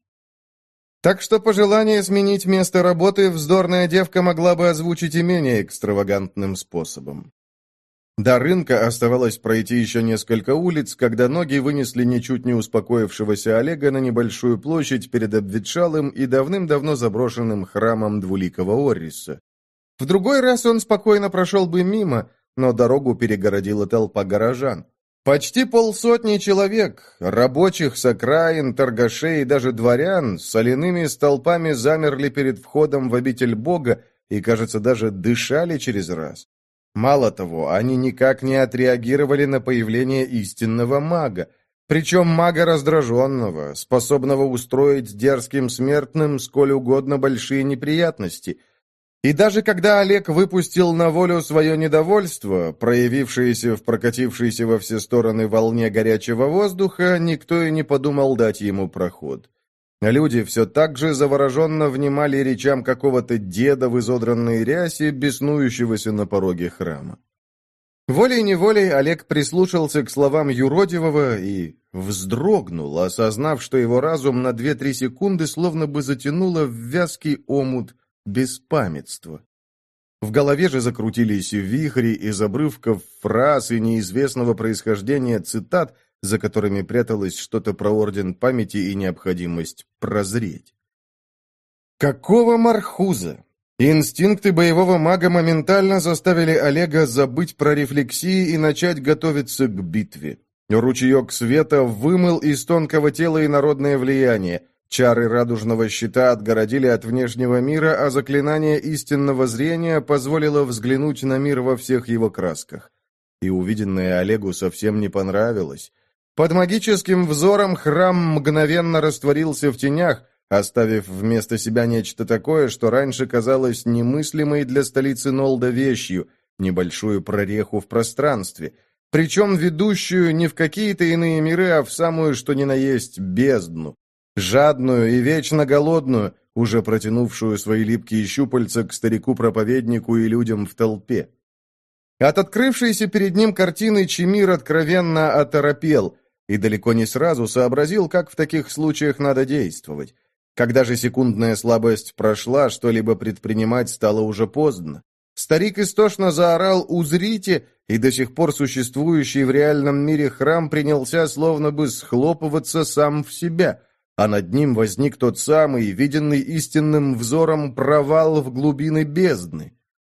Так что пожелание сменить место работы вздорная девка могла бы озвучить и менее экстравагантным способом. До рынка оставалось пройти еще несколько улиц, когда ноги вынесли ничуть не успокоившегося Олега на небольшую площадь перед обветшалым и давным-давно заброшенным храмом двуликого Орриса. В другой раз он спокойно прошел бы мимо, но дорогу перегородила толпа горожан. Почти полсотни человек, рабочих с окраин, торгашей и даже дворян, соляными столпами замерли перед входом в обитель Бога и, кажется, даже дышали через раз. Мало того, они никак не отреагировали на появление истинного мага, причем мага раздраженного, способного устроить дерзким смертным сколь угодно большие неприятности. И даже когда Олег выпустил на волю свое недовольство, проявившееся в прокатившейся во все стороны волне горячего воздуха, никто и не подумал дать ему проход. Люди все так же завороженно внимали речам какого-то деда в изодранной рясе, беснующегося на пороге храма. Волей-неволей Олег прислушался к словам юродивого и вздрогнул, осознав, что его разум на две-три секунды словно бы затянуло в вязкий омут беспамятства. В голове же закрутились вихри из обрывков фраз и неизвестного происхождения цитат, за которыми пряталось что-то про орден памяти и необходимость прозреть. Какого мархуза? Инстинкты боевого мага моментально заставили Олега забыть про рефлексии и начать готовиться к битве. Ручеек света вымыл из тонкого тела инородное влияние. Чары радужного щита отгородили от внешнего мира, а заклинание истинного зрения позволило взглянуть на мир во всех его красках. И увиденное Олегу совсем не понравилось. Под магическим взором храм мгновенно растворился в тенях, оставив вместо себя нечто такое, что раньше казалось немыслимой для столицы Нолда вещью, небольшую прореху в пространстве, причем ведущую не в какие-то иные миры, а в самую что ни на есть бездну. Жадную и вечно голодную, уже протянувшую свои липкие щупальца к старику-проповеднику и людям в толпе. От открывшейся перед ним картины Чимир откровенно оторопел. и далеко не сразу сообразил, как в таких случаях надо действовать. Когда же секундная слабость прошла, что-либо предпринимать стало уже поздно. Старик истошно заорал «Узрите!», и до сих пор существующий в реальном мире храм принялся словно бы схлопываться сам в себя, а над ним возник тот самый, виденный истинным взором, провал в глубины бездны.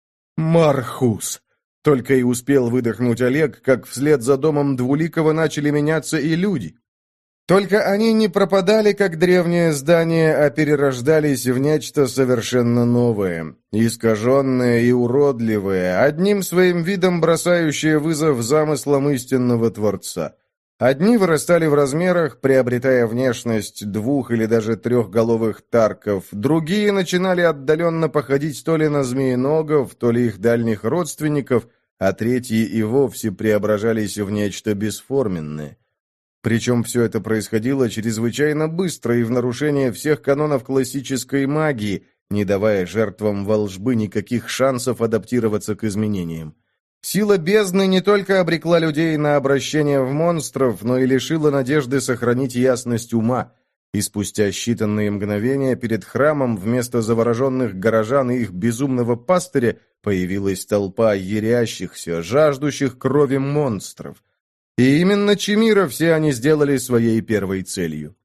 «Мархус!» — только и успел выдохнуть Олег, как вслед за домом Двуликова начали меняться и люди. Только они не пропадали, как древнее здание, а перерождались в нечто совершенно новое, искаженное и уродливое, одним своим видом бросающее вызов замыслам истинного Творца. Одни вырастали в размерах, приобретая внешность двух- или даже трехголовых тарков, другие начинали отдаленно походить то ли на змееногов, то ли их дальних родственников, а третьи и вовсе преображались в нечто бесформенное. Причем все это происходило чрезвычайно быстро и в нарушение всех канонов классической магии, не давая жертвам волшбы никаких шансов адаптироваться к изменениям. Сила бездны не только обрекла людей на обращение в монстров, но и лишила надежды сохранить ясность ума. И спустя считанные мгновения перед храмом вместо завороженных горожан и их безумного пастыря появилась толпа ярящихся, жаждущих крови монстров. И именно Чимира все они сделали своей первой целью.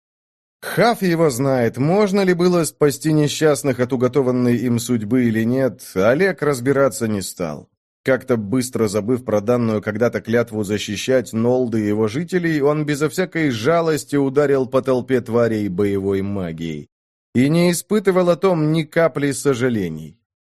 Хаф его знает, можно ли было спасти несчастных от уготованной им судьбы или нет, Олег разбираться не стал. Как-то быстро забыв про данную когда-то клятву защищать Нолды и его жителей, он безо всякой жалости ударил по толпе тварей боевой магией. И не испытывал о том ни капли сожалений.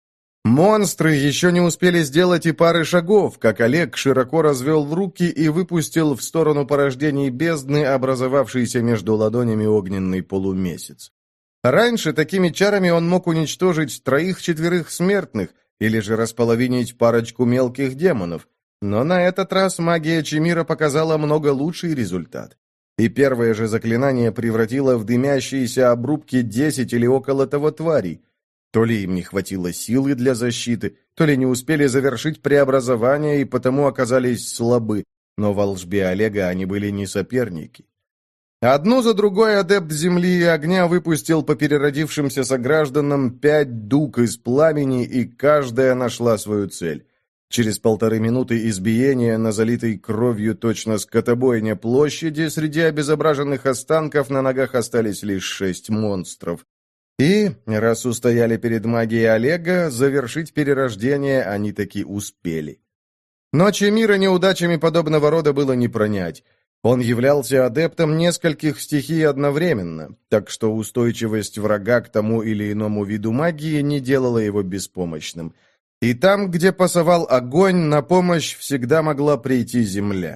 Монстры еще не успели сделать и пары шагов, как Олег широко развел руки и выпустил в сторону порождений бездны, образовавшийся между ладонями огненный полумесяц. Раньше такими чарами он мог уничтожить троих-четверых смертных или же располовинить парочку мелких демонов, но на этот раз магия Чимира показала много лучший результат. И первое же заклинание превратило в дымящиеся обрубки десять или около того тварей. То ли им не хватило силы для защиты, то ли не успели завершить преобразование и потому оказались слабы, но в волшбе Олега они были не соперники. Одну за другой адепт земли и огня выпустил по переродившимся согражданам пять дуг из пламени, и каждая нашла свою цель. Через полторы минуты избиения на залитой кровью точно скотобойня площади среди обезображенных останков на ногах остались лишь шесть монстров. И, раз устояли перед магией Олега, завершить перерождение они таки успели. Но Чимира неудачами подобного рода было не пронять. Он являлся адептом нескольких стихий одновременно, так что устойчивость врага к тому или иному виду магии не делала его беспомощным. И там, где пасовал огонь, на помощь всегда могла прийти земля.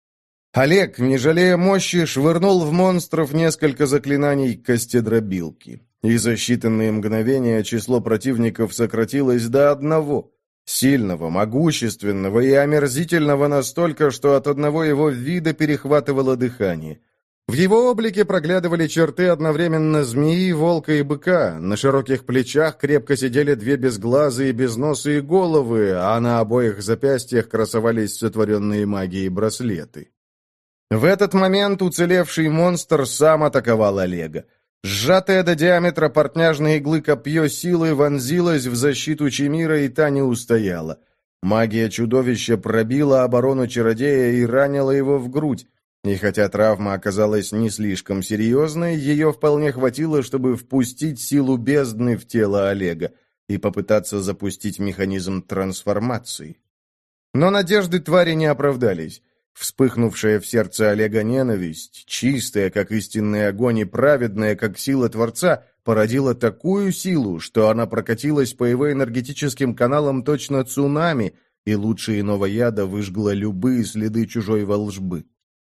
Олег, не жалея мощи, швырнул в монстров несколько заклинаний костедробилки. И за считанные мгновения число противников сократилось до одного. Сильного, могущественного и омерзительного настолько, что от одного его вида перехватывало дыхание. В его облике проглядывали черты одновременно змеи, волка и быка. На широких плечах крепко сидели две безглазые, безносые головы, а на обоих запястьях красовались сотворенные магией браслеты. В этот момент уцелевший монстр сам атаковал Олега. Сжатое до диаметра портняжной иглы копье силы вонзилось в защиту Чимира, и та не устояла. Магия чудовища пробила оборону чародея и ранила его в грудь. И хотя травма оказалась не слишком серьезной, ее вполне хватило, чтобы впустить силу бездны в тело Олега и попытаться запустить механизм трансформации. Но надежды твари не оправдались. Вспыхнувшая в сердце Олега ненависть, чистая, как истинный огонь, и праведная, как сила Творца, породила такую силу, что она прокатилась по его энергетическим каналам точно цунами, и лучше иного яда выжгла любые следы чужой волжбы.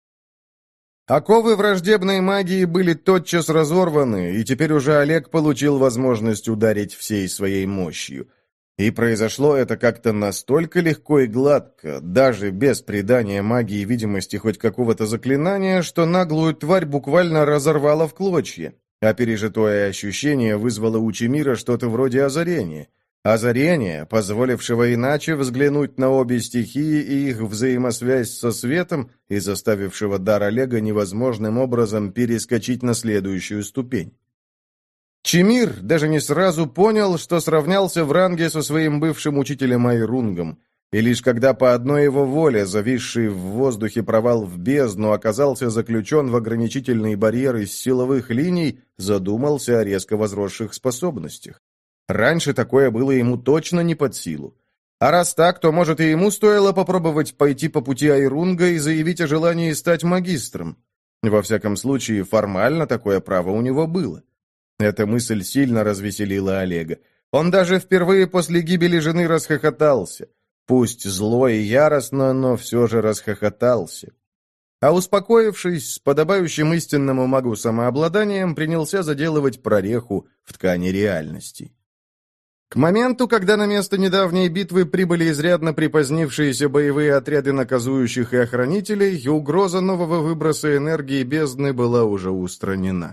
Оковы враждебной магии были тотчас разорваны, и теперь уже Олег получил возможность ударить всей своей мощью. И произошло это как-то настолько легко и гладко, даже без придания магии видимости хоть какого-то заклинания, что наглую тварь буквально разорвало в клочья, а пережитое ощущение вызвало у Чимира что-то вроде озарения. Озарение, позволившего иначе взглянуть на обе стихии и их взаимосвязь со светом, и заставившего дар Олега невозможным образом перескочить на следующую ступень. Чимир даже не сразу понял, что сравнялся в ранге со своим бывшим учителем Айрунгом, и лишь когда по одной его воле зависший в воздухе провал в бездну оказался заключен в ограничительный барьер из силовых линий, задумался о резко возросших способностях. Раньше такое было ему точно не под силу. А раз так, то, может, и ему стоило попробовать пойти по пути Айрунга и заявить о желании стать магистром. Во всяком случае, формально такое право у него было. Эта мысль сильно развеселила Олега. Он даже впервые после гибели жены расхохотался. Пусть зло и яростно, но все же расхохотался. А успокоившись, с подобающим истинному магу самообладанием, принялся заделывать прореху в ткани реальности. К моменту, когда на место недавней битвы прибыли изрядно припозднившиеся боевые отряды наказующих и охранителей, угроза нового выброса энергии бездны была уже устранена.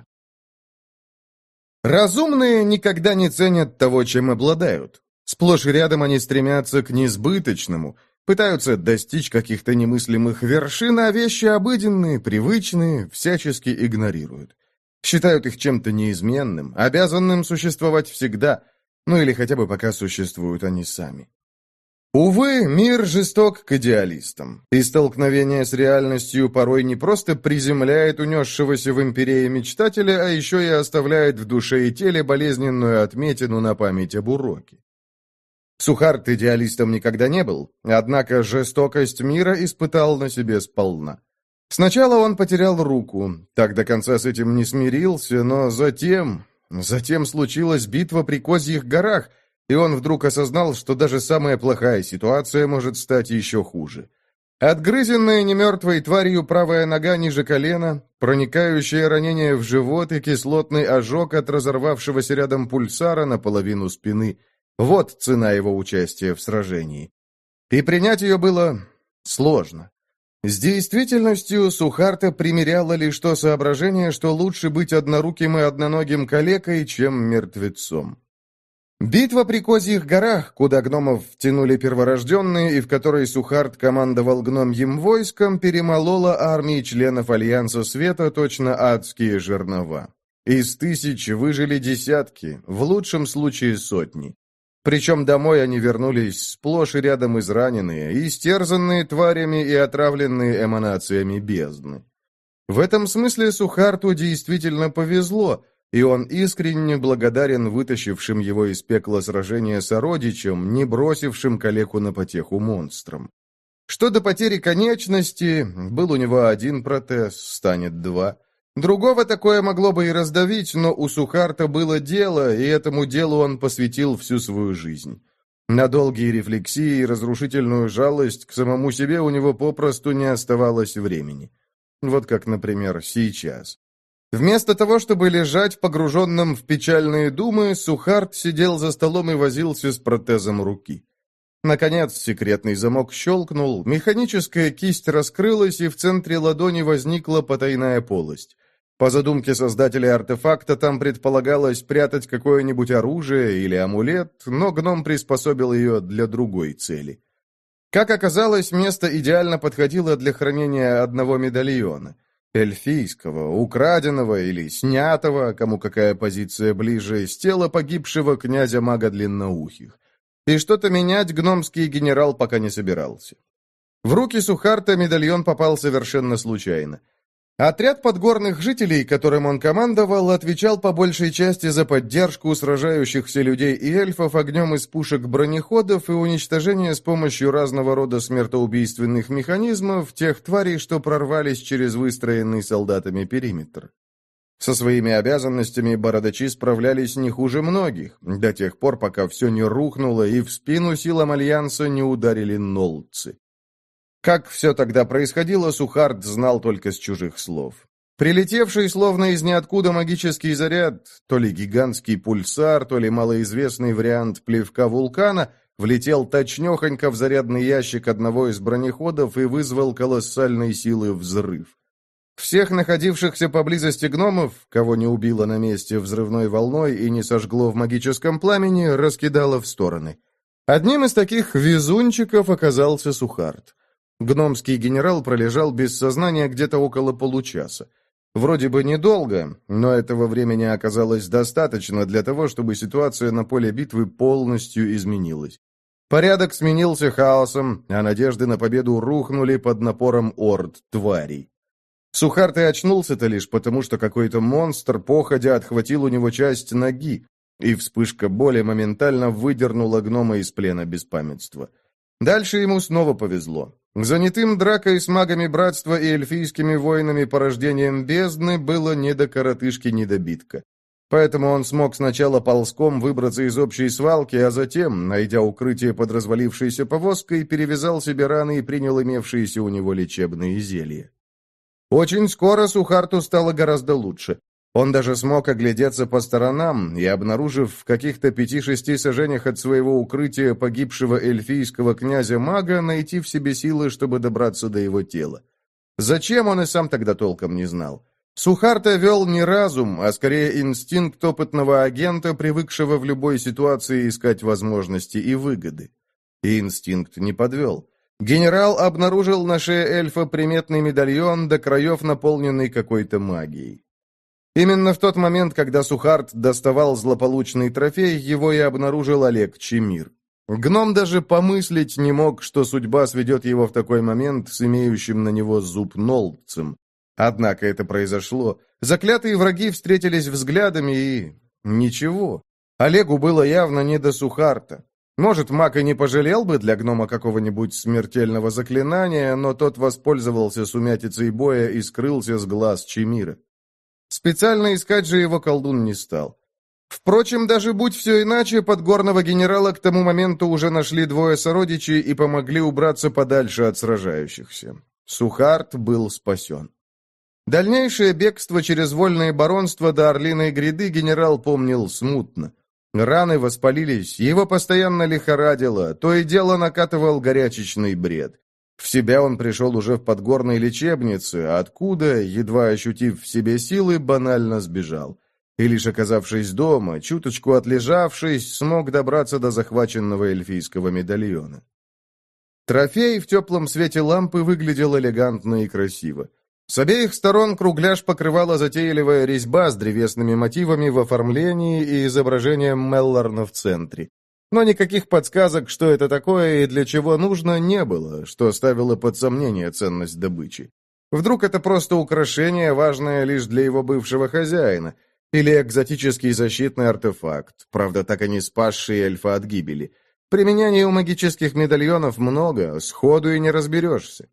Разумные никогда не ценят того, чем обладают. Сплошь и рядом они стремятся к несбыточному, пытаются достичь каких-то немыслимых вершин, а вещи обыденные, привычные, всячески игнорируют. Считают их чем-то неизменным, обязанным существовать всегда, ну или хотя бы пока существуют они сами. Увы, мир жесток к идеалистам, и столкновение с реальностью порой не просто приземляет унесшегося в империи мечтателя, а еще и оставляет в душе и теле болезненную отметину на память об уроке. Сухард идеалистом никогда не был, однако жестокость мира испытал на себе сполна. Сначала он потерял руку, так до конца с этим не смирился, но затем... Затем случилась битва при Козьих горах, и он вдруг осознал, что даже самая плохая ситуация может стать еще хуже. Отгрызенная немертвой тварью правая нога ниже колена, проникающее ранение в живот и кислотный ожог от разорвавшегося рядом пульсара наполовину спины – вот цена его участия в сражении. И принять ее было сложно. С действительностью Сухарта примиряло лишь то соображение, что лучше быть одноруким и одноногим калекой, чем мертвецом. Битва при Козьих горах, куда гномов втянули перворожденные и в которой Сухарт командовал гномьим войском, перемолола армии членов Альянса Света точно адские жернова. Из тысяч выжили десятки, в лучшем случае сотни. Причем домой они вернулись сплошь и рядом израненные, истерзанные тварями и отравленные эманациями бездны. В этом смысле Сухарту действительно повезло, и он искренне благодарен вытащившим его из пекла сражения сородичам, не бросившим калеку на потеху монстрам. Что до потери конечности, был у него один протез, станет два. Другого такое могло бы и раздавить, но у Сухарта было дело, и этому делу он посвятил всю свою жизнь. На долгие рефлексии и разрушительную жалость к самому себе у него попросту не оставалось времени. Вот как, например, сейчас. Вместо того, чтобы лежать погруженным в печальные думы, Сухарт сидел за столом и возился с протезом руки. Наконец секретный замок щелкнул, механическая кисть раскрылась, и в центре ладони возникла потайная полость. По задумке создателя артефакта там предполагалось прятать какое-нибудь оружие или амулет, но гном приспособил ее для другой цели. Как оказалось, место идеально подходило для хранения одного медальона. Эльфийского, украденного или снятого, кому какая позиция ближе, с тела погибшего князя-мага Длинноухих. И что-то менять гномский генерал пока не собирался. В руки Сухарта медальон попал совершенно случайно. Отряд подгорных жителей, которым он командовал, отвечал по большей части за поддержку сражающихся людей и эльфов огнем из пушек бронеходов и уничтожение с помощью разного рода смертоубийственных механизмов тех тварей, что прорвались через выстроенный солдатами периметр. Со своими обязанностями бородачи справлялись не хуже многих, до тех пор, пока все не рухнуло и в спину силам Альянса не ударили нолдцы. Как все тогда происходило, Сухарт знал только с чужих слов. Прилетевший словно из ниоткуда магический заряд, то ли гигантский пульсар, то ли малоизвестный вариант плевка вулкана, влетел точнёхонько в зарядный ящик одного из бронеходов и вызвал колоссальной силы взрыв. Всех находившихся поблизости гномов, кого не убило на месте взрывной волной и не сожгло в магическом пламени, раскидало в стороны. Одним из таких везунчиков оказался Сухарт. Гномский генерал пролежал без сознания где-то около получаса. Вроде бы недолго, но этого времени оказалось достаточно для того, чтобы ситуация на поле битвы полностью изменилась. Порядок сменился хаосом, а надежды на победу рухнули под напором орд тварей. Сухарт и очнулся-то лишь потому, что какой-то монстр походя отхватил у него часть ноги, и вспышка боли моментально выдернула гнома из плена беспамятства. Дальше ему снова повезло. Занятым дракой с магами братства и эльфийскими воинами порождением бездны было ни до коротышки, ни до битка. Поэтому он смог сначала ползком выбраться из общей свалки, а затем, найдя укрытие под развалившейся повозкой, перевязал себе раны и принял имевшиеся у него лечебные зелья. Очень скоро Сухарту стало гораздо лучше. Он даже смог оглядеться по сторонам и, обнаружив в каких-то пяти-шести сажениях от своего укрытия погибшего эльфийского князя-мага, найти в себе силы, чтобы добраться до его тела. Зачем, он и сам тогда толком не знал. Сухарта вел не разум, а скорее инстинкт опытного агента, привыкшего в любой ситуации искать возможности и выгоды. И инстинкт не подвел. Генерал обнаружил на шее эльфа приметный медальон, до краев наполненный какой-то магией. Именно в тот момент, когда Сухарт доставал злополучный трофей, его и обнаружил Олег Чемир. Гном даже помыслить не мог, что судьба сведет его в такой момент с имеющим на него зуб Нолдцем. Однако это произошло. Заклятые враги встретились взглядами и... ничего. Олегу было явно не до Сухарта. Может, маг и не пожалел бы для гнома какого-нибудь смертельного заклинания, но тот воспользовался сумятицей боя и скрылся с глаз Чемира. Специально искать же его колдун не стал. Впрочем, даже будь все иначе, подгорного генерала к тому моменту уже нашли двое сородичей и помогли убраться подальше от сражающихся. Сухарт был спасен. Дальнейшее бегство через вольное баронство до Орлиной гряды генерал помнил смутно. Раны воспалились, его постоянно лихорадило, то и дело накатывал горячечный бред. В себя он пришел уже в подгорной лечебнице, откуда, едва ощутив в себе силы, банально сбежал. И лишь оказавшись дома, чуточку отлежавшись, смог добраться до захваченного эльфийского медальона. Трофей в теплом свете лампы выглядел элегантно и красиво. С обеих сторон кругляш покрывала затейливая резьба с древесными мотивами в оформлении и изображением Меллорна в центре. Но никаких подсказок, что это такое и для чего нужно, не было, что ставило под сомнение ценность добычи. Вдруг это просто украшение, важное лишь для его бывшего хозяина, или экзотический защитный артефакт, правда, так и не спасший эльфа от гибели. Применений у магических медальонов много, сходу и не разберешься.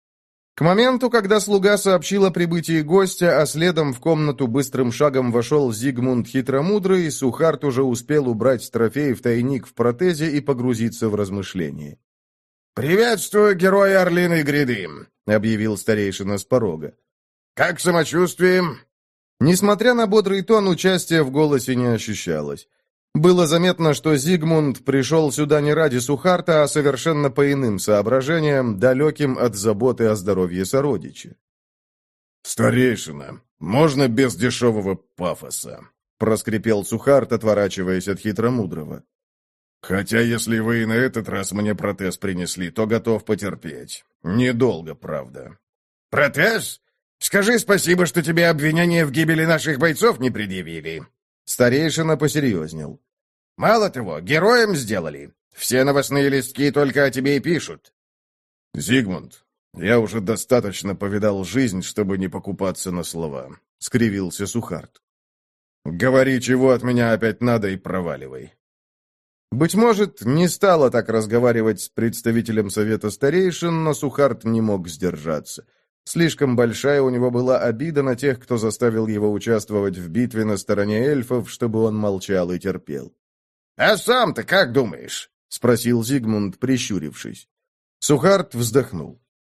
К моменту, когда слуга сообщил о прибытии гостя, а следом в комнату быстрым шагом вошел Зигмунд Хитромудрый, Сухарт уже успел убрать трофей в тайник в протезе и погрузиться в размышления. «Приветствую, герои Орлиной гряды», — объявил старейшина с порога. «Как самочувствие?» Несмотря на бодрый тон, участия в голосе не ощущалось. Было заметно, что Зигмунд пришел сюда не ради Сухарта, а совершенно по иным соображениям, далеким от заботы о здоровье сородича. «Старейшина, можно без дешевого пафоса?» — проскрипел Сухарт, отворачиваясь от Хитромудрого. «Хотя, если вы и на этот раз мне протез принесли, то готов потерпеть. Недолго, правда». «Протез? Скажи спасибо, что тебе обвинения в гибели наших бойцов не предъявили». Старейшина посерьезнел. «Мало того, героем сделали. Все новостные листки только о тебе и пишут». «Зигмунд, я уже достаточно повидал жизнь, чтобы не покупаться на слова», — скривился Сухарт. «Говори, чего от меня опять надо, и проваливай». Быть может, не стало так разговаривать с представителем Совета Старейшин, но Сухарт не мог сдержаться. Слишком большая у него была обида на тех, кто заставил его участвовать в битве на стороне эльфов, чтобы он молчал и терпел. «А сам-то как думаешь?» — спросил Зигмунд, прищурившись. Сухарт вздохнул.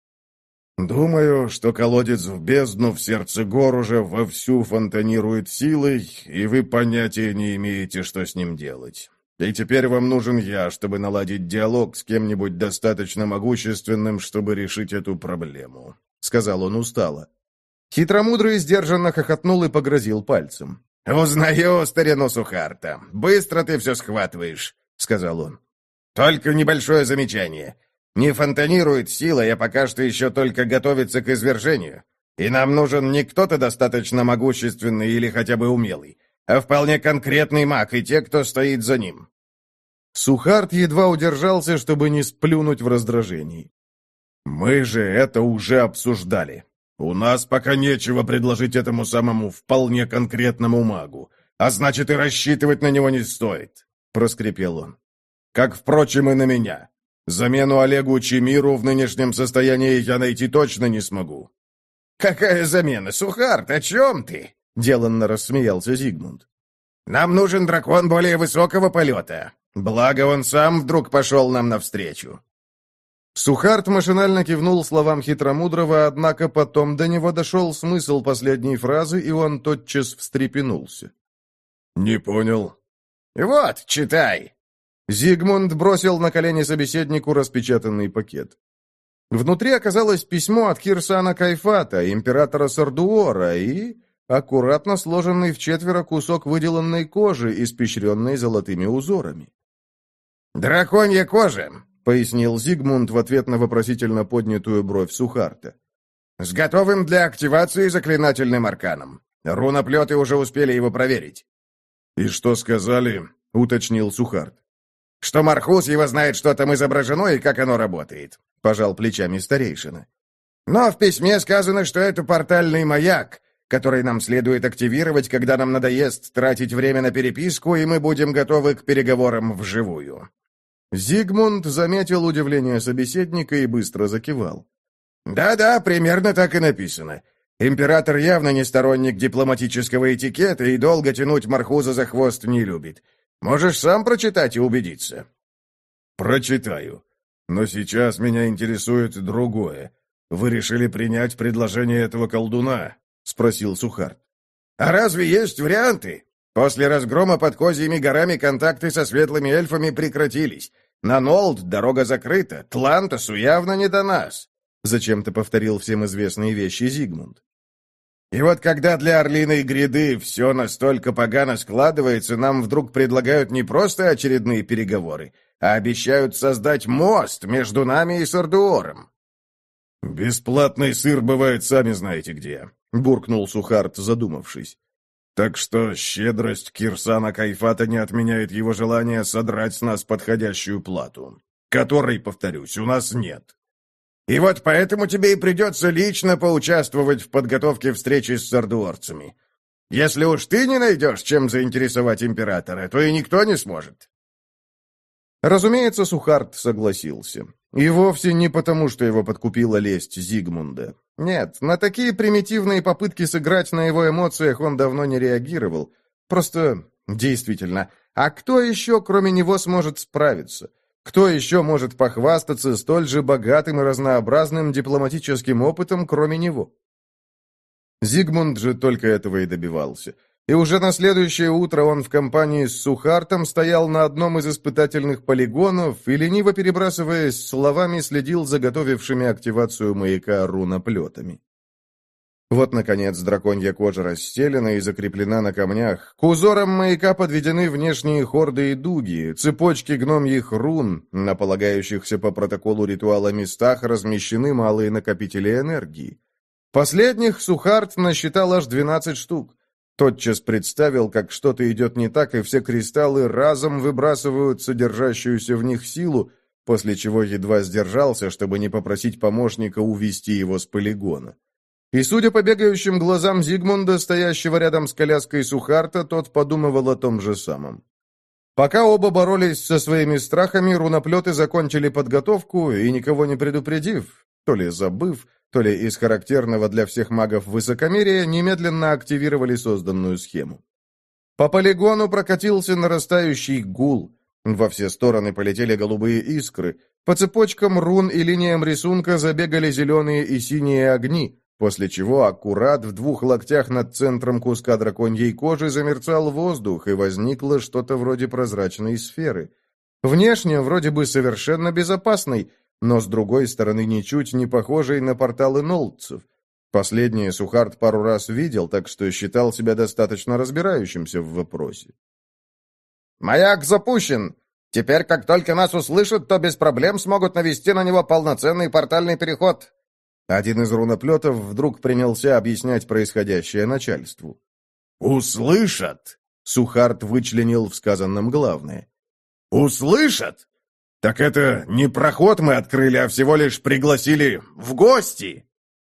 «Думаю, что колодец в бездну в сердце гор уже вовсю фонтанирует силой, и вы понятия не имеете, что с ним делать. И теперь вам нужен я, чтобы наладить диалог с кем-нибудь достаточно могущественным, чтобы решить эту проблему», — сказал он устало. Хитромудрый сдержанно хохотнул и погрозил пальцем. «Узнаю старину Сухарта. Быстро ты все схватываешь», — сказал он. «Только небольшое замечание. Не фонтанирует силой, а пока что еще только готовится к извержению. И нам нужен не кто-то достаточно могущественный или хотя бы умелый, а вполне конкретный маг и те, кто стоит за ним». Сухарт едва удержался, чтобы не сплюнуть в раздражении. «Мы же это уже обсуждали. У нас пока нечего предложить этому самому вполне конкретному магу, а значит и рассчитывать на него не стоит», — проскрипел он. «Как, впрочем, и на меня. Замену Олегу Чемиру в нынешнем состоянии я найти точно не смогу». «Какая замена, Сухарт, о чем ты?» — деланно рассмеялся Зигмунд. «Нам нужен дракон более высокого полета. Благо он сам вдруг пошел нам навстречу». Сухарт машинально кивнул словам Хитромудрого, однако потом до него дошел смысл последней фразы, и он тотчас встрепенулся. «Не понял». «Вот, читай». Зигмунд бросил на колени собеседнику распечатанный пакет. Внутри оказалось письмо от Кирсана Кайфата, императора Сардуора, и аккуратно сложенный в четверо кусок выделанной кожи, испещренной золотыми узорами. «Драконья кожа», — пояснил Зигмунд в ответ на вопросительно поднятую бровь Сухарта. «С готовым для активации заклинательным арканом. Руноплеты уже успели его проверить». «И что сказали?» — уточнил Сухарт. «Что Мархус его знает, что там изображено и как оно работает», — пожал плечами старейшина. «Но в письме сказано, что это портальный маяк, который нам следует активировать, когда нам надоест тратить время на переписку, и мы будем готовы к переговорам вживую». Зигмунд заметил удивление собеседника и быстро закивал. «Да-да, примерно так и написано. Император явно не сторонник дипломатического этикета и долго тянуть Мархуза за хвост не любит. Можешь сам прочитать и убедиться». «Прочитаю. Но сейчас меня интересует другое. Вы решили принять предложение этого колдуна?» — спросил Сухарт. «А разве есть варианты? После разгрома под Козьими горами контакты со светлыми эльфами прекратились. На Нолд дорога закрыта, Тлантосу явно не до нас», — зачем-то повторил всем известные вещи Зигмунд. «И вот когда для Орлиной гряды все настолько погано складывается, нам вдруг предлагают не просто очередные переговоры, а обещают создать мост между нами и Сардуором». «Бесплатный сыр бывает, сами знаете где», — буркнул Сухарт, задумавшись. «Так что щедрость Кирсана Кайфата не отменяет его желание содрать с нас подходящую плату, которой, повторюсь, у нас нет». «И вот поэтому тебе и придется лично поучаствовать в подготовке встречи с сардуорцами. Если уж ты не найдешь, чем заинтересовать императора, то и никто не сможет». Разумеется, Сухарт согласился. И вовсе не потому, что его подкупила лесть Зигмунда. Нет, на такие примитивные попытки сыграть на его эмоциях он давно не реагировал. Просто, действительно, а кто еще, кроме него, сможет справиться? Кто еще может похвастаться столь же богатым и разнообразным дипломатическим опытом, кроме него? Зигмунд же только этого и добивался. И уже на следующее утро он в компании с Сухартом стоял на одном из испытательных полигонов и, лениво перебрасываясь словами, следил за готовившими активацию маяка руноплетами. Вот, наконец, драконья кожа расстелена и закреплена на камнях. К узорам маяка подведены внешние хорды и дуги, цепочки гномьих рун, на полагающихся по протоколу ритуала местах размещены малые накопители энергии. Последних Сухарт насчитал аж двенадцать штук. Тотчас представил, как что-то идет не так, и все кристаллы разом выбрасывают содержащуюся в них силу, после чего едва сдержался, чтобы не попросить помощника увести его с полигона. И, судя по бегающим глазам Зигмунда, стоящего рядом с коляской Сухарта, тот подумывал о том же самом. Пока оба боролись со своими страхами, руноплеты закончили подготовку и, никого не предупредив, то ли забыв, то ли из характерного для всех магов высокомерия, немедленно активировали созданную схему. По полигону прокатился нарастающий гул. Во все стороны полетели голубые искры. По цепочкам рун и линиям рисунка забегали зеленые и синие огни, после чего аккурат в двух локтях над центром куска драконьей кожи замерцал воздух, и возникло что-то вроде прозрачной сферы. Внешне вроде бы совершенно безопасной, но с другой стороны ничуть не похожей на порталы нолдцев. Последнее Сухарт пару раз видел, так что считал себя достаточно разбирающимся в вопросе. «Маяк запущен! Теперь, как только нас услышат, то без проблем смогут навести на него полноценный портальный переход!» Один из руноплетов вдруг принялся объяснять происходящее начальству. «Услышат!» — Сухарт вычленил в сказанном главное. «Услышат? Так это не проход мы открыли, а всего лишь пригласили в гости!»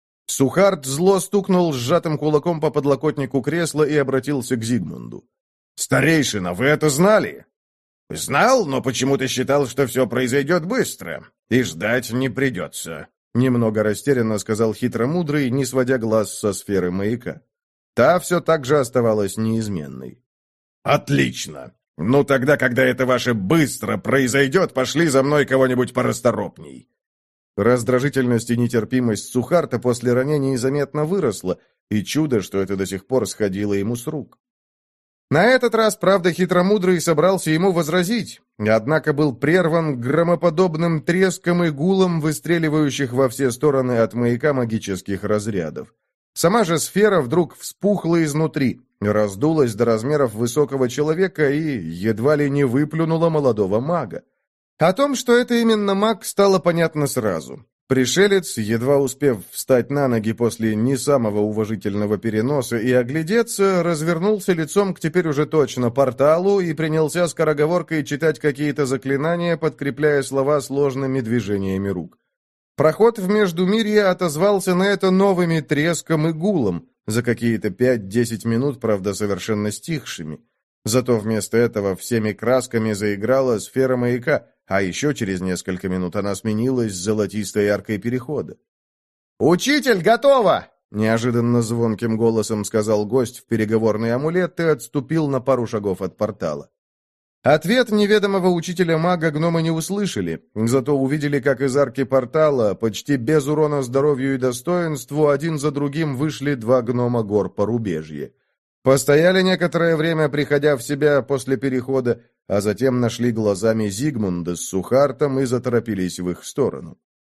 Сухарт зло стукнул сжатым кулаком по подлокотнику кресла и обратился к Зигмунду. «Старейшина, вы это знали?» «Знал, но почему-то считал, что все произойдет быстро, и ждать не придется», — немного растерянно сказал хитромудрый, не сводя глаз со сферы маяка. Та все так же оставалась неизменной. «Отлично! Ну тогда, когда это ваше быстро произойдет, пошли за мной кого-нибудь порасторопней». Раздражительность и нетерпимость Сухарта после ранений заметно выросла, и чудо, что это до сих пор сходило ему с рук. На этот раз, правда, хитромудрый собрался ему возразить, однако был прерван громоподобным треском и гулом, выстреливающих во все стороны от маяка магических разрядов. Сама же сфера вдруг вспухла изнутри, раздулась до размеров высокого человека и едва ли не выплюнула молодого мага. О том, что это именно маг, стало понятно сразу. Пришелец, едва успев встать на ноги после не самого уважительного переноса и оглядеться, развернулся лицом к теперь уже точно порталу и принялся скороговоркой читать какие-то заклинания, подкрепляя слова сложными движениями рук. Проход в Междумирье отозвался на это новыми треском и гулом, за какие-то пять-десять минут, правда, совершенно стихшими. Зато вместо этого всеми красками заиграла сфера маяка, а еще через несколько минут она сменилась золотистой аркой перехода. «Учитель, готово!» — неожиданно звонким голосом сказал гость в переговорный амулет и отступил на пару шагов от портала. Ответ неведомого учителя-мага гномы не услышали, зато увидели, как из арки портала, почти без урона здоровью и достоинству, один за другим вышли два гнома гор порубежья. Постояли некоторое время, приходя в себя после перехода, а затем нашли глазами Зигмунда с Сухартом и заторопились в их сторону.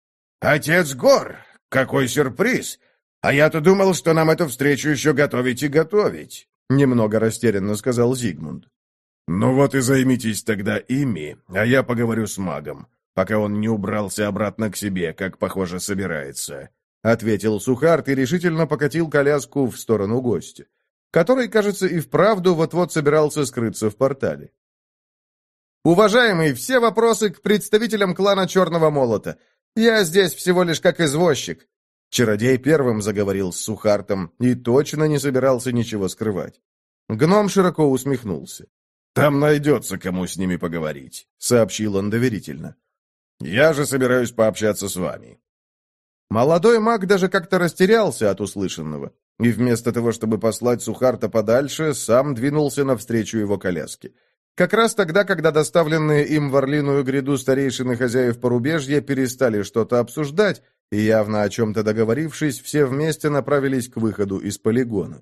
«Отец гор! Какой сюрприз! А я-то думал, что нам эту встречу еще готовить и готовить!» Немного растерянно сказал Зигмунд. «Ну вот и займитесь тогда ими, а я поговорю с магом, пока он не убрался обратно к себе, как, похоже, собирается», — ответил Сухарт и решительно покатил коляску в сторону гостя, который, кажется, и вправду вот-вот собирался скрыться в портале. «Уважаемый, все вопросы к представителям клана Черного Молота. Я здесь всего лишь как извозчик». Чародей первым заговорил с Сухартом и точно не собирался ничего скрывать. Гном широко усмехнулся. «Там найдется, кому с ними поговорить», — сообщил он доверительно. «Я же собираюсь пообщаться с вами». Молодой маг даже как-то растерялся от услышанного, и вместо того, чтобы послать Сухарта подальше, сам двинулся навстречу его коляске. Как раз тогда, когда доставленные им в Орлиную гряду старейшины хозяев порубежья перестали что-то обсуждать, и явно о чем-то договорившись, все вместе направились к выходу из полигона.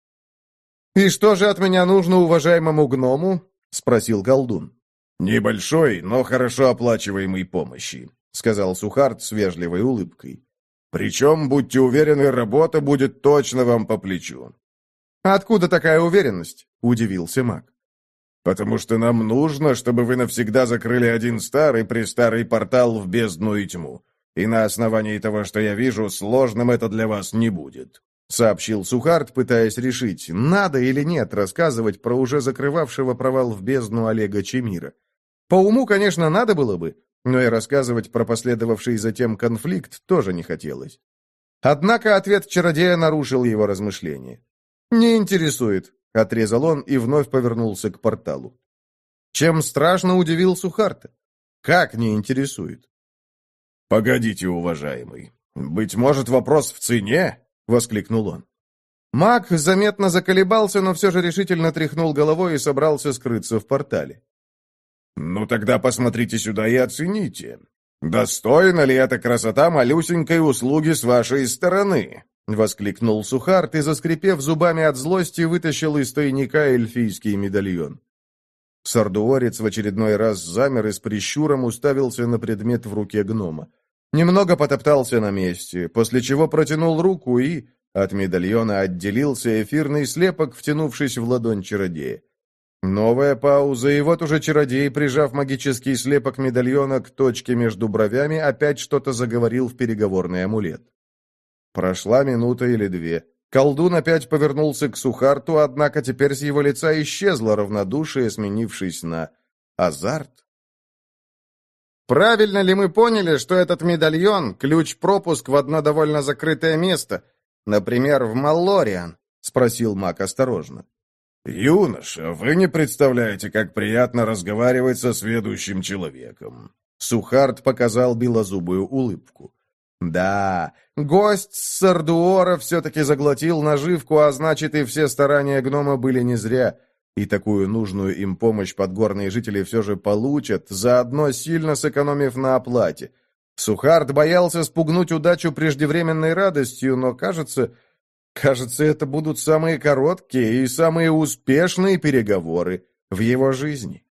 «И что же от меня нужно уважаемому гному?» — спросил колдун. «Небольшой, но хорошо оплачиваемой помощи», — сказал Сухарт с вежливой улыбкой. «Причем, будьте уверены, работа будет точно вам по плечу». «Откуда такая уверенность?» — удивился маг. «Потому что нам нужно, чтобы вы навсегда закрыли один старый-престарый портал в бездну и тьму. И на основании того, что я вижу, сложным это для вас не будет», — сообщил Сухарт, пытаясь решить, надо или нет рассказывать про уже закрывавшего провал в бездну Олега Чемира. По уму, конечно, надо было бы, но и рассказывать про последовавший затем конфликт тоже не хотелось. Однако ответ чародея нарушил его размышления. «Не интересует», — отрезал он и вновь повернулся к порталу. Чем страшно удивил Сухарта. Как не интересует? «Погодите, уважаемый, быть может, вопрос в цене?» — воскликнул он. Маг заметно заколебался, но все же решительно тряхнул головой и собрался скрыться в портале. «Ну тогда посмотрите сюда и оцените. Достойна ли эта красота малюсенькой услуги с вашей стороны?» — воскликнул Сухарт и, заскрипев зубами от злости, вытащил из тайника эльфийский медальон. Сардуорец в очередной раз замер и с прищуром уставился на предмет в руке гнома. Немного потоптался на месте, после чего протянул руку и... От медальона отделился эфирный слепок, втянувшись в ладонь чародея. Новая пауза, и вот уже чародей, прижав магический слепок медальона к точке между бровями, опять что-то заговорил в переговорный амулет. Прошла минута или две. Колдун опять повернулся к Сухарту, однако теперь с его лица исчезло равнодушие, сменившись на азарт. «Правильно ли мы поняли, что этот медальон — ключ-пропуск в одно довольно закрытое место? Например, в Маллориан?» — спросил маг осторожно. «Юноша, вы не представляете, как приятно разговаривать со сведущим человеком». Сухарт показал белозубую улыбку. «Да, гость с Сардуора все-таки заглотил наживку, а значит, и все старания гнома были не зря. И такую нужную им помощь подгорные жители все же получат, заодно сильно сэкономив на оплате. Сухарт боялся спугнуть удачу преждевременной радостью, но, кажется, кажется, это будут самые короткие и самые успешные переговоры в его жизни».